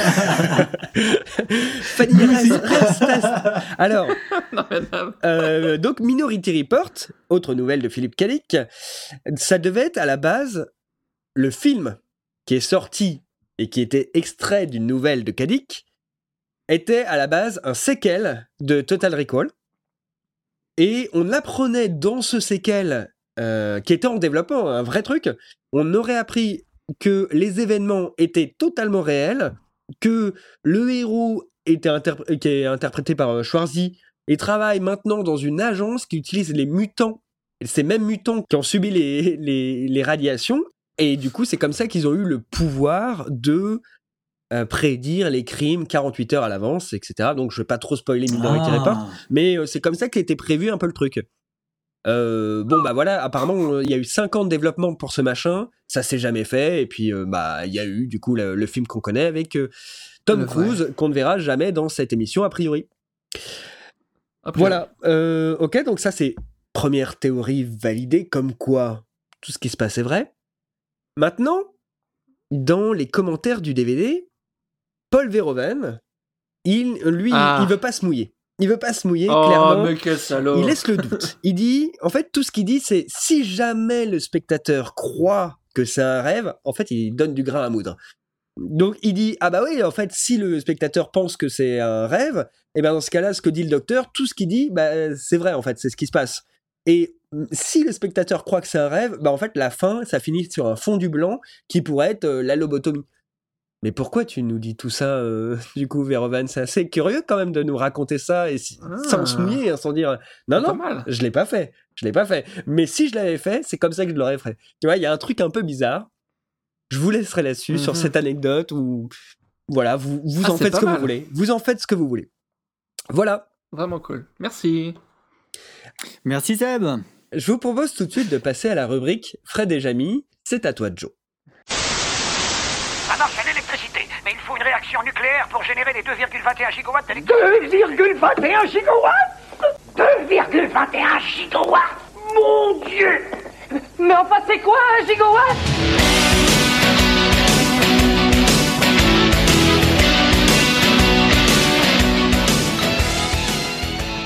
Fanny, reste, reste, reste. Alors, Non, mais non. euh, donc Minority Report, autre nouvelle de Philippe K. Dick, ça devait être à la base le film qui est sorti et qui était extrait d'une nouvelle de K. Dick, était à la base un séquel de Total Recall. Et on apprenait dans ce séquel, euh, qui était en développement, un vrai truc, on aurait appris que les événements étaient totalement réels, que le héros était interpr- qui est interprété par euh, Schwarzy et travaille maintenant dans une agence qui utilise les mutants, ces mêmes mutants qui ont subi les, les, les radiations. Et du coup, c'est comme ça qu'ils ont eu le pouvoir de euh, prédire les crimes quarante-huit heures à l'avance, et cetera. Donc, je vais pas trop spoiler Minority Ah. Report, mais euh, c'est comme ça qu'était prévu un peu le truc. Euh, bon, bah voilà, apparemment, euh, il y a eu cinq ans de développement pour ce machin, ça s'est jamais fait, et puis euh, bah il y a eu du coup le, le film qu'on connaît avec euh, Tom Le vrai. Cruise, qu'on ne verra jamais dans cette émission a priori. Après, Voilà, euh, ok, donc ça c'est première théorie validée, comme quoi tout ce qui se passe est vrai. Maintenant, dans les commentaires du D V D, Paul Verhoeven, il, lui, Ah. il veut pas se mouiller. Il veut pas se mouiller, Oh, clairement. mais quel salaud. Il laisse le doute. Il dit, en fait, tout ce qu'il dit, c'est si jamais le spectateur croit que c'est un rêve, en fait, il donne du grain à moudre. Donc, il dit, ah bah oui, en fait, si le spectateur pense que c'est un rêve, et bien dans ce cas-là, ce que dit le docteur, tout ce qu'il dit, bah, c'est vrai, en fait, c'est ce qui se passe. Et si le spectateur croit que c'est un rêve, bah en fait, la fin, ça finit sur un fondu blanc qui pourrait être euh, la lobotomie. Mais pourquoi tu nous dis tout ça, euh, du coup, Verhoeven? C'est assez curieux quand même de nous raconter ça et si- Ah. sans se mouiller, hein, sans dire non, Pas non, mal. je l'ai pas fait, je l'ai pas fait. Mais si je l'avais fait, c'est comme ça que je l'aurais fait. Tu vois, il y a un truc un peu bizarre. Je vous laisserai là-dessus sur Mhm. cette anecdote où, voilà, vous, vous Ah, en c'est faites pas ce que mal. vous voulez. Vous en faites ce que vous voulez. Voilà. Vraiment cool. Merci. Merci Seb. Je vous propose tout de suite de passer à la rubrique Fred et Jamy. C'est à toi, Joe. Ça marche à l'électricité, mais il faut une réaction nucléaire pour générer les deux virgule vingt et un gigawatts d'électricité. deux virgule vingt et un gigawatts deux virgule vingt et un gigawatts Mon Dieu. Mais enfin, c'est quoi un gigawatt?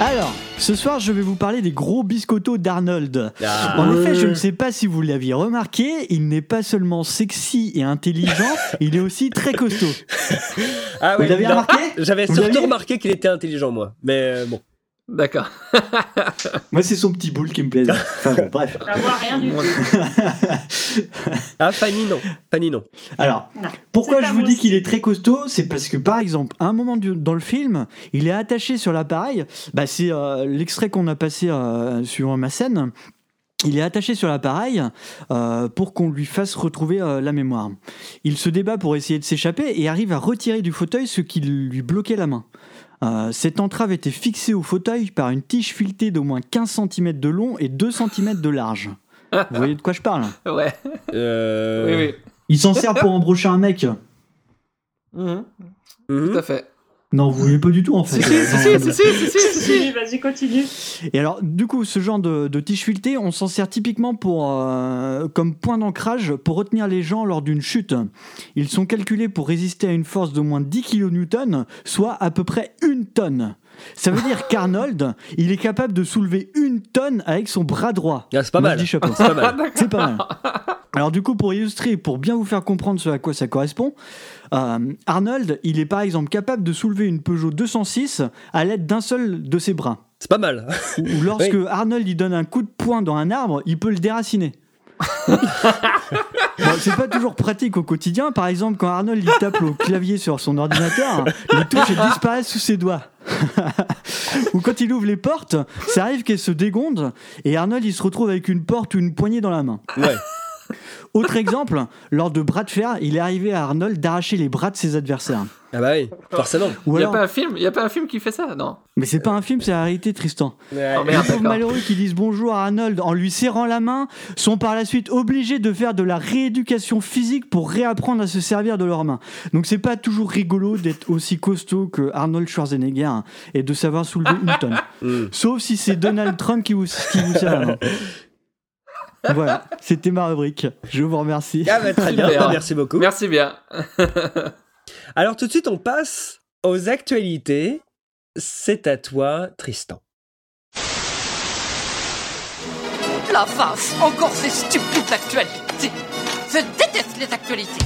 Alors, ce soir, je vais vous parler des gros biscottos d'Arnold. Ah. En effet, je ne sais pas si vous l'aviez remarqué, il n'est pas seulement sexy et intelligent, il est aussi très costaud. Ah Vous oui, l'avez non, remarqué J'avais Vous surtout l'aviez remarqué qu'il était intelligent, moi. Mais euh, bon. D'accord. Moi, c'est son petit boule qui me plaît. Enfin, bon, bref. Ça voit rien du tout. Ah, Fanny, non. Fanny, non. Alors, Non. pourquoi C'est je pas vous mon dis style. qu'il est très costaud? C'est parce que, par exemple, à un moment du- dans le film, il est attaché sur l'appareil. Bah, c'est euh, l'extrait qu'on a passé euh, sur ma scène. Il est attaché sur l'appareil euh, pour qu'on lui fasse retrouver euh, la mémoire. Il se débat pour essayer de s'échapper et arrive à retirer du fauteuil ce qui lui bloquait la main. Euh, cette entrave était fixée au fauteuil par une tige filetée d'au moins quinze centimètres de long et deux centimètres de large. Vous voyez de quoi je parle? Ouais. Euh... Oui, oui. Il s'en sert pour embrocher un mec. Mhm. Mhm. Tout à fait. Non, vous voyez pas du tout en fait. Si, si, si, si, si, si, si, si, si. Vas-y, continue. Et alors, du coup, ce genre de, de tige filetée, on s'en sert typiquement pour, euh, comme point d'ancrage pour retenir les gens lors d'une chute. Ils sont calculés pour résister à une force d'au moins dix kilonewtons, soit à peu près une tonne. Ça veut dire qu'Arnold, il est capable de soulever une tonne avec son bras droit. Ah, c'est pas Moi, mal. je dis chapeau. C'est pas mal. C'est pas mal. Alors du coup, pour illustrer, pour bien vous faire comprendre ce à quoi ça correspond, euh, Arnold, il est par exemple capable de soulever une Peugeot deux cent six à l'aide d'un seul de ses bras. C'est pas mal. Ou ou lorsque Oui. Arnold il donne un coup de poing dans un arbre, il peut le déraciner. Bon, c'est pas toujours pratique au quotidien. Par exemple, quand Arnold il tape au clavier sur son ordinateur, les touches elles disparaissent sous ses doigts. Ou quand il ouvre les portes, ça arrive qu'elles se dégondent et Arnold il se retrouve avec une porte ou une poignée dans la main. Ouais. Autre exemple, lors de bras de fer, il est arrivé à Arnold d'arracher les bras de ses adversaires. Ah bah oui, forcément. Ou Il y a alors- pas un film, il y a pas un film qui fait ça, non. Mais c'est pas un film, c'est la réalité, Tristan. Ouais. Oh, merde, Les pauvres d'accord. malheureux qui disent bonjour à Arnold en lui serrant la main sont par la suite obligés de faire de la rééducation physique pour réapprendre à se servir de leurs mains. Donc c'est pas toujours rigolo d'être aussi costaud que Arnold Schwarzenegger et de savoir soulever une tonne. Mm. Sauf si c'est Donald Trump qui vous, qui vous serre la main. Voilà, c'était ma rubrique. Je vous remercie. Ah bah, très bien, Super. merci beaucoup. Merci bien. Alors tout de suite, on passe aux actualités. C'est à toi, Tristan. La vache, encore ces stupides actualités. Je déteste les actualités.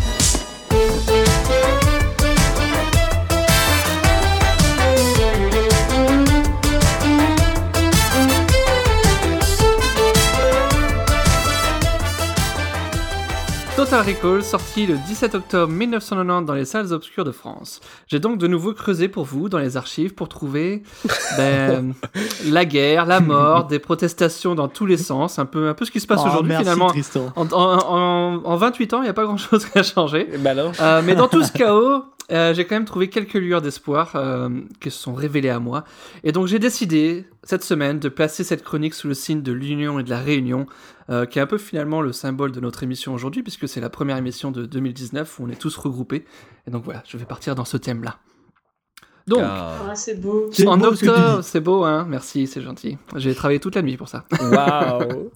Total Recall, sorti le dix-sept octobre mille neuf cent quatre-vingt-dix dans les salles obscures de France. J'ai donc de nouveau creusé pour vous dans les archives pour trouver ben, la guerre, la mort, des protestations dans tous les sens, un peu, un peu ce qui se passe Oh, aujourd'hui merci, finalement. Tristan. En, en, en, en vingt-huit ans, il n'y a pas grand-chose qui a changé. Bah non. Euh, mais dans tout ce chaos, euh, j'ai quand même trouvé quelques lueurs d'espoir euh, qui se sont révélées à moi. Et donc j'ai décidé, cette semaine, de placer cette chronique sous le signe de l'union et de la réunion, euh, qui est un peu finalement le symbole de notre émission aujourd'hui, puisque c'est la première émission de deux mille dix-neuf où on est tous regroupés. Et donc voilà, je vais partir dans ce thème-là. Donc, Ah, c'est beau. C'est en beau ce que tu octobre, dis. c'est beau, hein, merci, c'est gentil. J'ai travaillé toute la nuit pour ça. Waouh.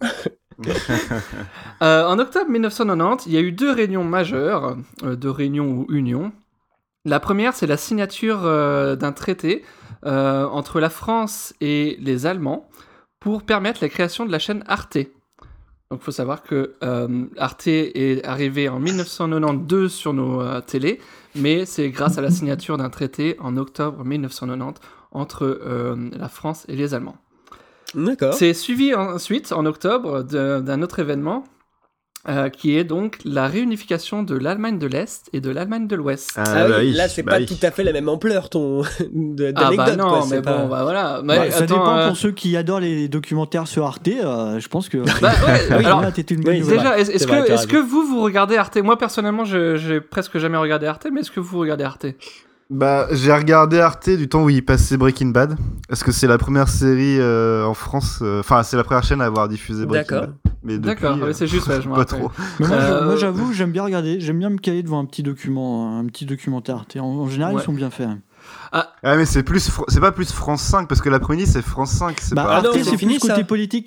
Euh, en octobre mille neuf cent quatre-vingt-dix, il y a eu deux réunions majeures, euh, deux réunions ou unions. La première, c'est la signature euh, d'un traité euh, entre la France et les Allemands pour permettre la création de la chaîne Arte. Donc il faut savoir que euh, Arte est arrivé en mille neuf cent quatre-vingt-douze sur nos euh, télés, mais c'est grâce à la signature d'un traité en octobre mille neuf cent quatre-vingt-dix entre euh, la France et les Allemands. D'accord. C'est suivi ensuite, en octobre, de- d'un autre événement, euh, qui est donc la réunification de l'Allemagne de l'Est et de l'Allemagne de l'Ouest. Ah, Ah, oui, bah oui, là c'est bah pas oui. tout à fait la même ampleur ton de- Ah bah d'anecdote non, quoi, mais c'est bon, pas- bah voilà. Bah, Mais ça attends, dépend euh, pour ceux qui adorent les documentaires sur Arte. euh, je pense que. Bah ouais, Oui, alors, là, t'étais une bonne oui, nouvelle. déjà, est-ce C'est est-ce vrai, que, t'as est-ce que raison. vous, vous regardez Arte? Moi, personnellement, je, j'ai presque jamais regardé Arte, mais est-ce que vous regardez Arte? Bah, j'ai regardé Arte du temps où il passait Breaking Bad. Parce que c'est la première série euh, en France. euh, Enfin, c'est la première chaîne à avoir diffusé Breaking D'accord. Bad. Mais depuis, D'accord, euh, ouais, c'est juste, ouais, je me pas rappelle. trop. Mais moi, je- Euh, moi, j'avoue, j'aime bien regarder, j'aime bien me caler devant un petit document, un petit documentaire Arte. En, en général, Ouais. ils sont bien faits. Ah, mais c'est plus, Fr- c'est pas plus France cinq parce que l'après-midi c'est France cinq. C'est Bah, pas. Arte, non, c'est c'est fini, plus côté ça. politique.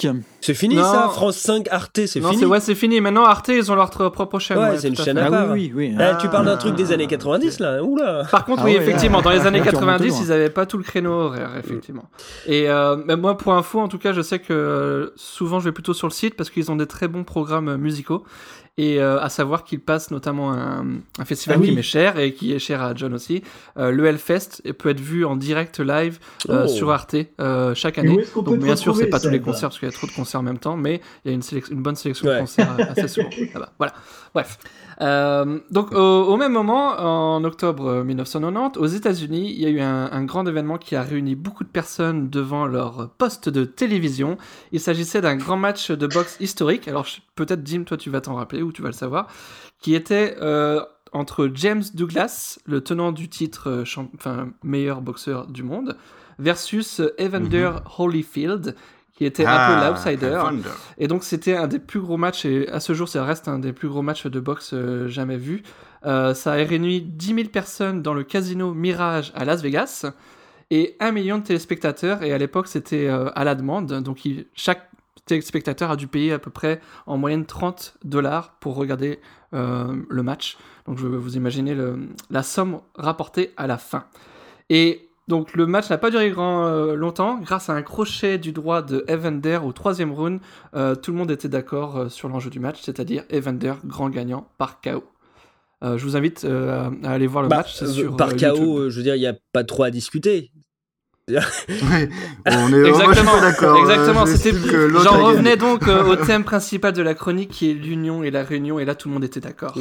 C'est fini Non. ça, France cinq, Arte, c'est non, fini. c'est, ouais, c'est fini. Maintenant, Arte, ils ont leur tr- propre chaîne. Ouais, ouais, c'est une tout à chaîne fait. à part. Ah oui, oui, oui. Eh, tu parles d'un Ah. truc des années quatre-vingt-dix là, oula. Par contre, Ah oui, ouais, effectivement, là, dans les là, années tu remontes quatre-vingt-dix, loin. ils n'avaient pas tout le créneau horaire, effectivement. Et euh, mais moi, pour info, en tout cas, je sais que euh, souvent, je vais plutôt sur le site parce qu'ils ont des très bons programmes euh, musicaux. Et euh, à savoir qu'ils passent notamment un, un festival Ah oui. qui m'est cher et qui est cher à John aussi. Euh, le Hellfest et peut être vu en direct live euh, Oh. sur Arte euh, chaque Et année. où est-ce qu'on peut Donc te bien sûr, c'est retrouver, pas tous les Seb concerts parce qu'il y a trop de concerts en même temps, mais il y a une, sélec- une bonne sélection Ouais. de concerts euh, assez souvent là-bas. Voilà. Bref. Euh, donc au, au même moment, en octobre mille neuf cent quatre-vingt-dix, aux États-Unis, il y a eu un, un grand événement qui a réuni beaucoup de personnes devant leur poste de télévision. Il s'agissait d'un grand match de boxe historique. Alors je- peut-être Jim, toi tu vas t'en rappeler ou tu vas le savoir, qui était euh, entre James Douglas, le tenant du titre euh, champ- enfin, meilleur boxeur du monde, versus euh, Evander Holyfield, qui était un peu Ah, l'outsider. Evander. Et donc c'était un des plus gros matchs, et à ce jour ça reste un des plus gros matchs de boxe euh, jamais vus. Euh, ça a réuni dix mille personnes dans le casino Mirage à Las Vegas, et un million de téléspectateurs, et à l'époque c'était euh, à la demande, donc il- chaque téléspectateur a dû payer à peu près en moyenne trente dollars pour regarder euh, le match. Donc je vous imaginez le, la somme rapportée à la fin. Et donc le match n'a pas duré grand, euh, longtemps. Grâce à un crochet du droit de Evander au troisième round, euh, tout le monde était d'accord euh, sur l'enjeu du match, c'est-à-dire Evander grand gagnant par K O. Euh, je vous invite euh, à aller voir le Bah, match. C'est euh, sur, par euh, K O, YouTube. euh, je veux dire, il n'y a pas trop à discuter. Ouais. On est Exactement, moi, je suis pas d'accord. exactement. Euh, C'était, j'estime que l'autre j'en a gagné. revenais donc euh, au thème principal de la chronique qui est l'union et la réunion, et là tout le monde était d'accord.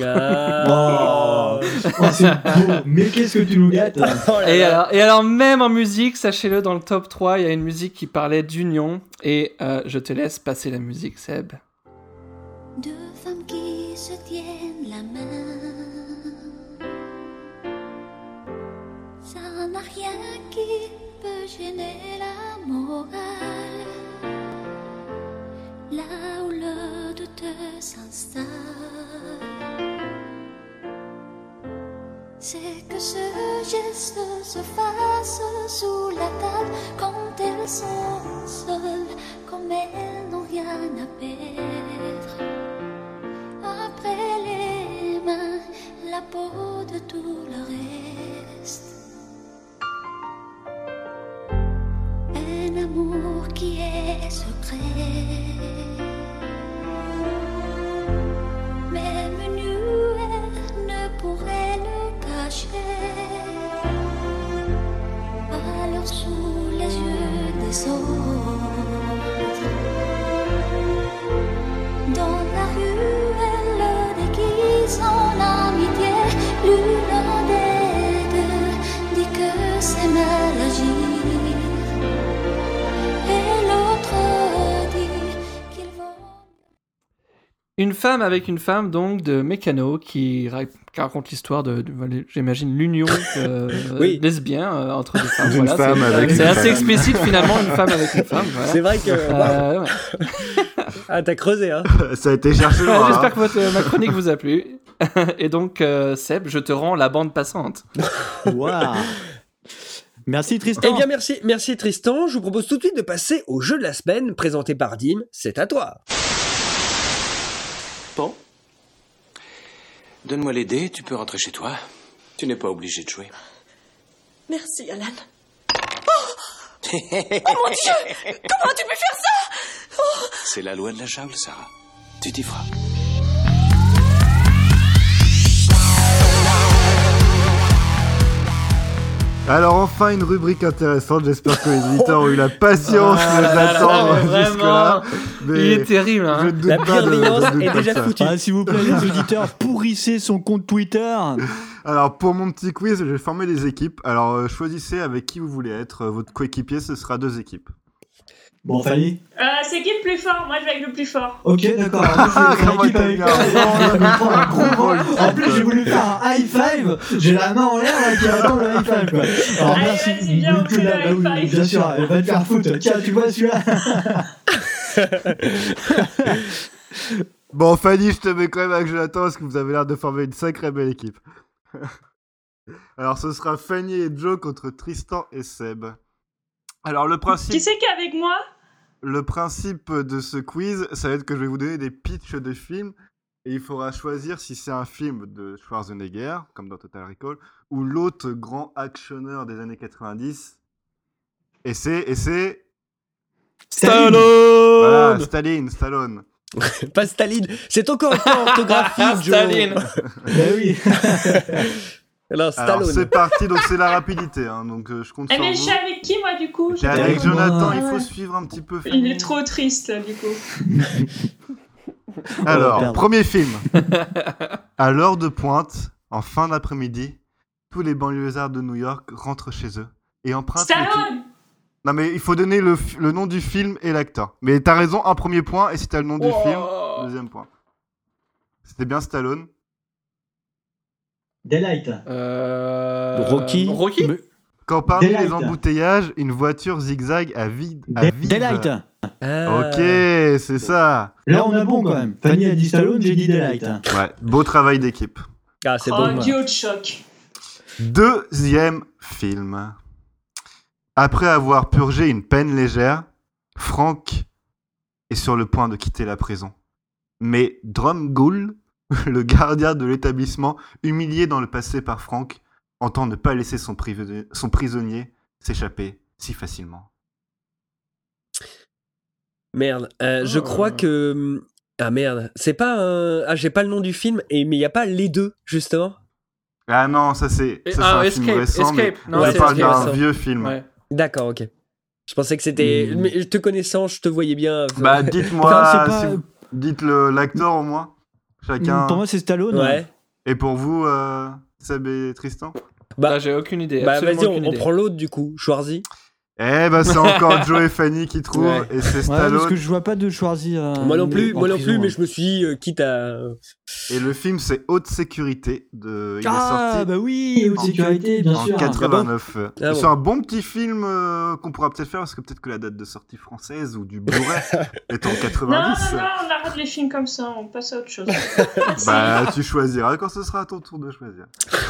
Ah. Oh, oh, c'est beau. Mais qu'est-ce que tu nous gâtes Oh là Et là. alors, et alors, même en musique, sachez-le, dans le top trois, il y a une musique qui parlait d'union, et euh, je te laisse passer la musique, Seb. Deux femmes qui se tiennent la main. Ça n'a rien qui peut gêner la morale. Là où le doute s'installe, c'est que ce geste se fasse sous la table quand elles sont seules, comme elles n'ont rien à perdre. Après les mains, la peau de tout le reste. Un amour qui est secret, même nu, elle ne pourrait le cacher. Alors sous les yeux des autres, dans la rue, elle le déguise en amitié. L'une des deux dit que c'est mal agi, et l'autre dit qu'il vaut. Une femme avec une femme, donc, de Mécano, qui, ra- qui raconte l'histoire de, de- j'imagine, l'union euh, Oui. lesbien euh, entre deux femmes. Une Voilà, femme c'est, avec c'est une assez femme. explicite, finalement, une femme avec une femme. Voilà. C'est vrai que. Euh, ouais. Ah, t'as creusé, hein. Ça a été cherché loin. J'espère hein. que votre, ma chronique vous a plu. Et donc, euh, Seb, je te rends la bande passante. Waouh. Merci Tristan. Eh bien, merci, merci Tristan. Je vous propose tout de suite de passer au jeu de la semaine présenté par Dim. C'est à toi. Bon. Donne-moi les dés, tu peux rentrer chez toi. Tu n'es pas obligé de jouer. Merci, Alan. Oh mon Dieu! Comment tu peux faire ça? Oh. C'est la loi de la jungle, Sarah. Tu t'y feras. Alors enfin une rubrique intéressante, j'espère que les éditeurs ont eu la patience Ah de là là l'attendre là, jusque là. vraiment. Il est terrible, hein. je ne doute La pas de- bienveillance je ne doute est pas de déjà ça. foutue. Ah, s'il vous plaît, les auditeurs, pourrissez son compte Twitter. Alors pour mon petit quiz, je vais former des équipes. Alors euh, choisissez avec qui vous voulez être. Euh, Votre coéquipier, ce sera deux équipes. Bon, Fanny. Euh, c'est qui le plus fort? Moi, je vais avec le plus fort. Ok, d'accord. Alors, moi, je vais faire Comment équipe t'as avec bien toi. raison, Je vais me prendre un gros Oh, vol. En plus, j'ai voulu faire un high five. J'ai la main en l'air là, qui attend le high five. Quoi. Alors, Allez, merci. vas-y, viens, on Que fait là, le bah oui, high five. bien sûr, elle va te faire foutre. Tiens, tu vois celui-là. Bon Fanny, je te mets quand même avec Jonathan parce que vous avez l'air de former une sacrée belle équipe. Alors ce sera Fanny et Joe contre Tristan et Seb. Alors le principe... Qui c'est qui est avec moi? le principe de ce quiz, ça va être que je vais vous donner des pitchs de films et il faudra choisir si c'est un film de Schwarzenegger, comme dans Total Recall, ou l'autre grand actionneur des années quatre-vingt-dix. Et c'est... Et c'est... Stallone. Voilà, Staline, Stallone. Pas Staline, c'est encore un peu orthographique, Joe. Staline. Eh oui. Alors, Stallone. Alors c'est parti, donc c'est la rapidité, hein, donc euh, je compte Eh sur mais je vous. suis avec qui moi du coup? T'es avec Jonathan, Ah il faut ouais. suivre un petit peu. Il est trop triste là, du coup. Alors, perdre. premier film. À l'heure de pointe, en fin d'après-midi, tous les banlieusards de New York rentrent chez eux et empruntent... le Stallone. Non mais il faut donner le, fi- le nom du film et l'acteur. Mais t'as raison, un premier point, et si t'as le nom du Oh. film, deuxième point. C'était bien Stallone. Daylight. Euh... Rocky. Rocky. Me- Quand parmi Daylight. les embouteillages, une voiture zigzag à vide. À Day- vive. Daylight. Ah. Ok, c'est ça. Là, on a bon quand même. Fanny a dit Stallone, j'ai dit Daylight. Ouais, beau travail d'équipe. Ah, c'est Oh, bon. duo de choc. Deuxième film. Après avoir purgé une peine légère, Frank est sur le point de quitter la prison. Mais Drumgoole, le gardien de l'établissement, humilié dans le passé par Frank, entend ne pas laisser son, priv- son prisonnier s'échapper si facilement. Merde, euh, je Oh. crois que... Ah merde, c'est pas un... Ah, j'ai pas le nom du film, et... mais il y a pas les deux, justement. Ah non, ça c'est, Et- ça, c'est ah, un Escape, film récent, Escape. mais Non, je c'est parle Escape, d'un ça. vieux film. Ouais. D'accord, ok. Je pensais que c'était... Hmm. Mais te connaissant, je te voyais bien... Bah dites-moi, Enfin, c'est pas- si vous- dites le, l'acteur au moins, chacun. Pour moi, c'est Stallone. Ouais. Et pour vous, euh, Seb et Tristan? Bah, Là, j'ai aucune idée. bah absolument vas-y, on, aucune on idée. prend l'autre du coup, Schwarzy. Eh bah c'est encore Joe et Fanny qui trouvent, Ouais. et c'est Ouais, Stallone. parce que je vois pas de Schwarzy. euh, moi non plus, en moi non prison, plus, mais hein. je me suis dit, euh, quitte à... Et le film c'est Haute Sécurité, de... il Ah, est sorti bah oui, haute sécurité, bien en sûr. quatre-vingt-neuf. Ah c'est bon. un bon petit film euh, qu'on pourra peut-être faire, parce que peut-être que la date de sortie française ou du Blu-ray est en Non, non, quatre-vingt-dix. non, on arrête les films comme ça, on passe à autre chose. Bah tu choisiras quand ce sera à ton tour de choisir.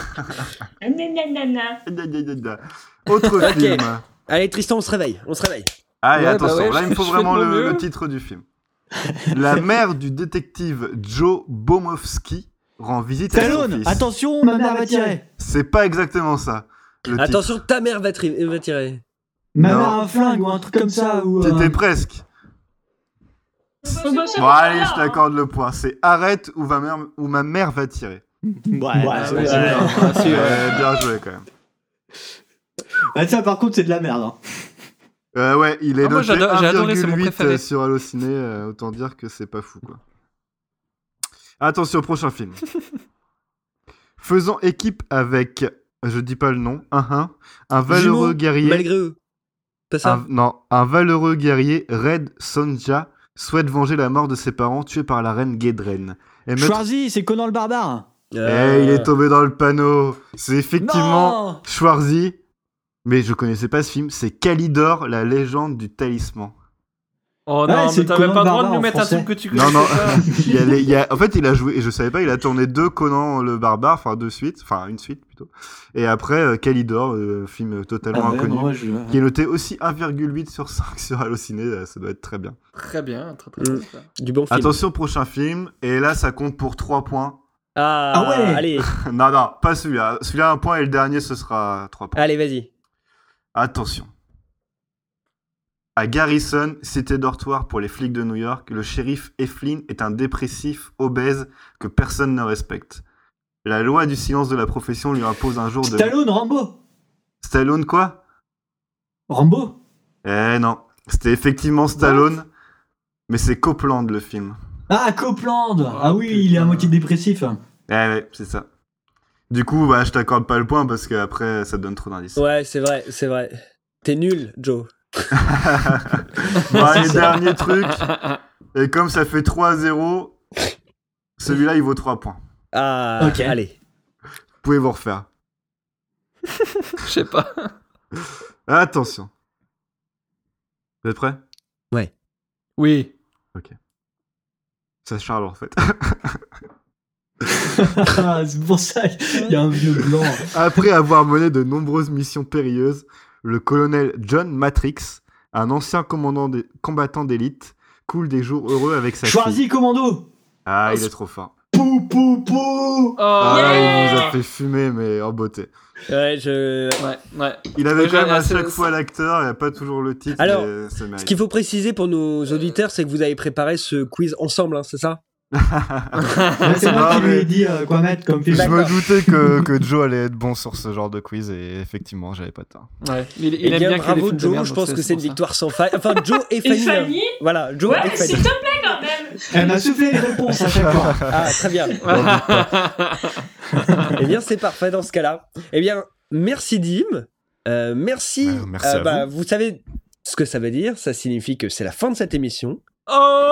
Nanana. Autre Ok. film. Allez Tristan, on se réveille, on se réveille. Allez, Ouais, attention, bah ouais, là il me faut je fais vraiment de mon le, mieux. le titre du film. La mère du détective Joe Bomowski rend visite à son Stallone, fils. attention, ma mère va tirer. C'est pas exactement ça. Le titre. Attention, ta mère va, tri- va tirer. Ma Non. mère a un flingue ou un truc comme ça. Ou, euh, T'étais presque. Oh, bah, c'est Bon, pas allez, ça, je hein. t'accorde le point. C'est Arrête ou ma mère, ou ma mère va tirer. Ouais, Ah, c'est ouais, c'est ouais. bien. Ah, si, ouais. Ouais, bien joué quand même. Ah, ça, par contre, c'est de la merde. Hein. Euh, ouais, il est Ah, moi, noté j'adore- j'ai adoré, c'est mon un virgule huit préféré. sur Allociné, euh, autant dire que c'est pas fou quoi. Attention, prochain film. Faisant équipe avec, je dis pas le nom, un, un, un valeureux Jumeaux, guerrier. Malgré eux. Pas ça Un- non, un valeureux guerrier, Red Sonja, souhaite venger la mort de ses parents tués par la reine Guédrenne. Et mettre- Schwarzy, c'est Conan le barbare. Eh, Euh, il est tombé dans le panneau. C'est effectivement Non. Schwarzy, mais je connaissais pas ce film. C'est Calidor, la légende du talisman. Oh Ouais, non, c'est mais t'avais Conan pas le droit de Barbare nous en mettre un français. truc que tu Non, connaissais non. pas. il y a les- il y a- en fait, il a joué, et je savais pas, il a tourné deux Conan le barbare, enfin deux suites, enfin une suite plutôt. Et après, euh, Calidor, euh, film totalement Ah ouais, inconnu, moi, je- qui est noté aussi un virgule huit sur cinq sur Allociné. euh, Ça doit être très bien. Très bien, très très Mm. bien. Du bon film. Attention, prochain film. Et là, ça compte pour trois points. Ah, Ah ouais. allez, Non, non, pas celui-là. Celui-là, un point, et le dernier, ce sera trois points. allez, vas-y. Attention. À Garrison, cité dortoir pour les flics de New York, le shérif Eflin est un dépressif obèse que personne ne respecte. La loi du silence de la profession lui impose un jour de... Stallone, Rambo. Stallone quoi? Rambo. Eh non, c'était effectivement Stallone, mais c'est Copeland le film. Ah, Copeland. Ah oui, il est à moitié dépressif. Eh ouais, c'est ça. Du coup, bah, je t'accorde pas le point parce qu'après, ça te donne trop d'indices. Ouais, c'est vrai, c'est vrai. T'es nul, Joe. Bon, allez, dernier truc. Et comme ça fait trois à zéro, celui-là, il vaut trois points. Ah, Ok. allez. Vous pouvez vous refaire. Je sais pas. Attention. Vous êtes prêts? Oui. C'est Charles, en fait. Ah, c'est pour ça qu'il y a un vieux blanc. Après avoir mené de nombreuses missions périlleuses, le colonel John Matrix Un ancien commandant des... combattant d'élite coule des jours heureux avec sa Schwarzy fille. Commando. Ah, il est trop fort. Pou pou pou. Ah, yeah il nous a fait fumer, mais en beauté. Ouais, je... Ouais, ouais. Il avait Ouais, quand même à c'est- chaque c'est- fois l'acteur, il n'y a pas toujours le titre. Alors, mais c'est Ce mérité. qu'il faut préciser pour nos auditeurs, c'est que vous avez préparé ce quiz ensemble, hein, c'est ça? Ouais, c'est moi Ah, qui lui mais- ai dit euh, quoi mettre comme film. Je me D'accord. doutais que, que Joe allait être bon sur ce genre de quiz et effectivement, j'avais pas tort. Ouais. Il, il Eh aime bien, bien qu'il y ait des bravo films de Joe, merde, je donc pense que c'est une pour ça. victoire sans faille. Enfin, Joe et Fanny. hein. Fanny Voilà, Joe Ouais, et Fanny. s'il te plaît quand même. Elle m'a soufflé les réponses à chaque fois. Ah, très bien. Eh bien, c'est parfait dans ce cas-là. Eh bien, merci Dim. Euh, merci. Euh, merci à bah, vous savez ce que ça veut dire. Ça signifie que c'est la fin de cette émission. Oh,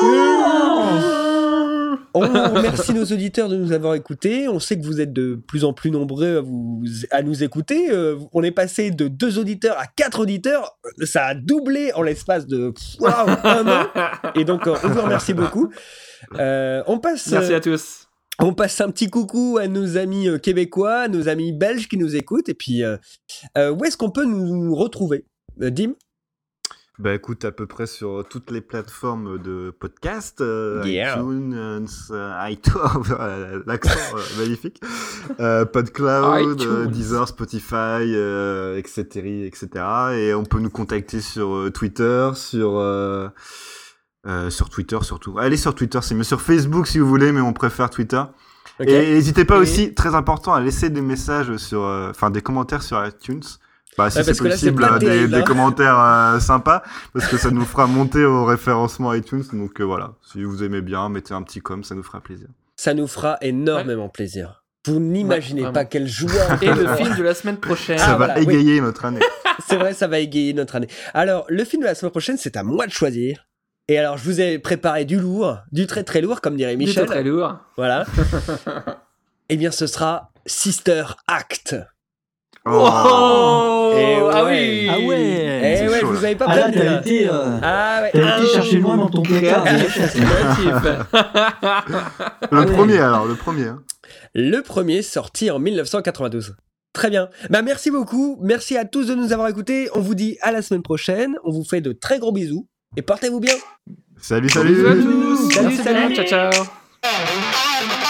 On remercie nos auditeurs de nous avoir écoutés. On sait que vous êtes de plus en plus nombreux à, vous, à nous écouter. Euh, on est passé de deux auditeurs à quatre auditeurs. Ça a doublé en l'espace de waouh, un an. Et donc, euh, on vous remercie beaucoup. Euh, on passe. Merci euh, à tous. On passe un petit coucou à nos amis euh, québécois, à nos amis belges qui nous écoutent. Et puis, euh, euh, où est-ce qu'on peut nous retrouver, euh, Dim? Bah écoute, à peu près sur toutes les plateformes de podcast, euh, Yeah. iTunes, euh, iTunes, euh, l'accent euh, magnifique, euh, PodCloud, euh, iTunes. Deezer, Spotify, euh, et cetera, et cetera. Et on peut nous contacter sur euh, Twitter, sur euh, euh, sur Twitter surtout. Allez sur Twitter, c'est mieux. Sur Facebook si vous voulez, mais on préfère Twitter. Ok. Et n'hésitez pas Et- aussi, très important, à laisser des messages sur, euh, enfin des commentaires sur iTunes. Bah, si Ouais, c'est parce que là, c'est possible, pas euh, des, terrible, des hein. commentaires euh, sympas, parce que ça nous fera monter au référencement iTunes. Donc euh, voilà, si vous aimez bien, mettez un petit com, ça nous fera plaisir. Ça nous fera énormément plaisir. Vous n'imaginez Ouais, pas vraiment. quelle joie. Et le film de la semaine prochaine. ça Ah, va voilà, oui. égayer notre année. C'est vrai, ça va égayer notre année. Alors, le film de la semaine prochaine, c'est à moi de choisir. Et alors, je vous ai préparé du lourd, du très très lourd, comme dirait Du Michel. très lourd. Voilà. Eh bien, ce sera Sister Act. Oh, Eh ah ouais. oui. Ah ouais. Eh c'est ouais, chaud, vous là. avez pas Ah là, prévenu, t'as là. été, euh, Ah ouais. t'as Ah, été chercher loin dans ton placard. Créatif, créatif. Le premier alors, le premier. hein. Le premier sorti en mille neuf cent quatre-vingt-douze. Très bien. Bah, merci beaucoup. Merci à tous de nous avoir écoutés. On vous dit à la semaine prochaine. On vous fait de très gros bisous. Et portez-vous bien. Salut, Bisous à salut. tous. Salut, Merci salut. bien. Ciao, ciao.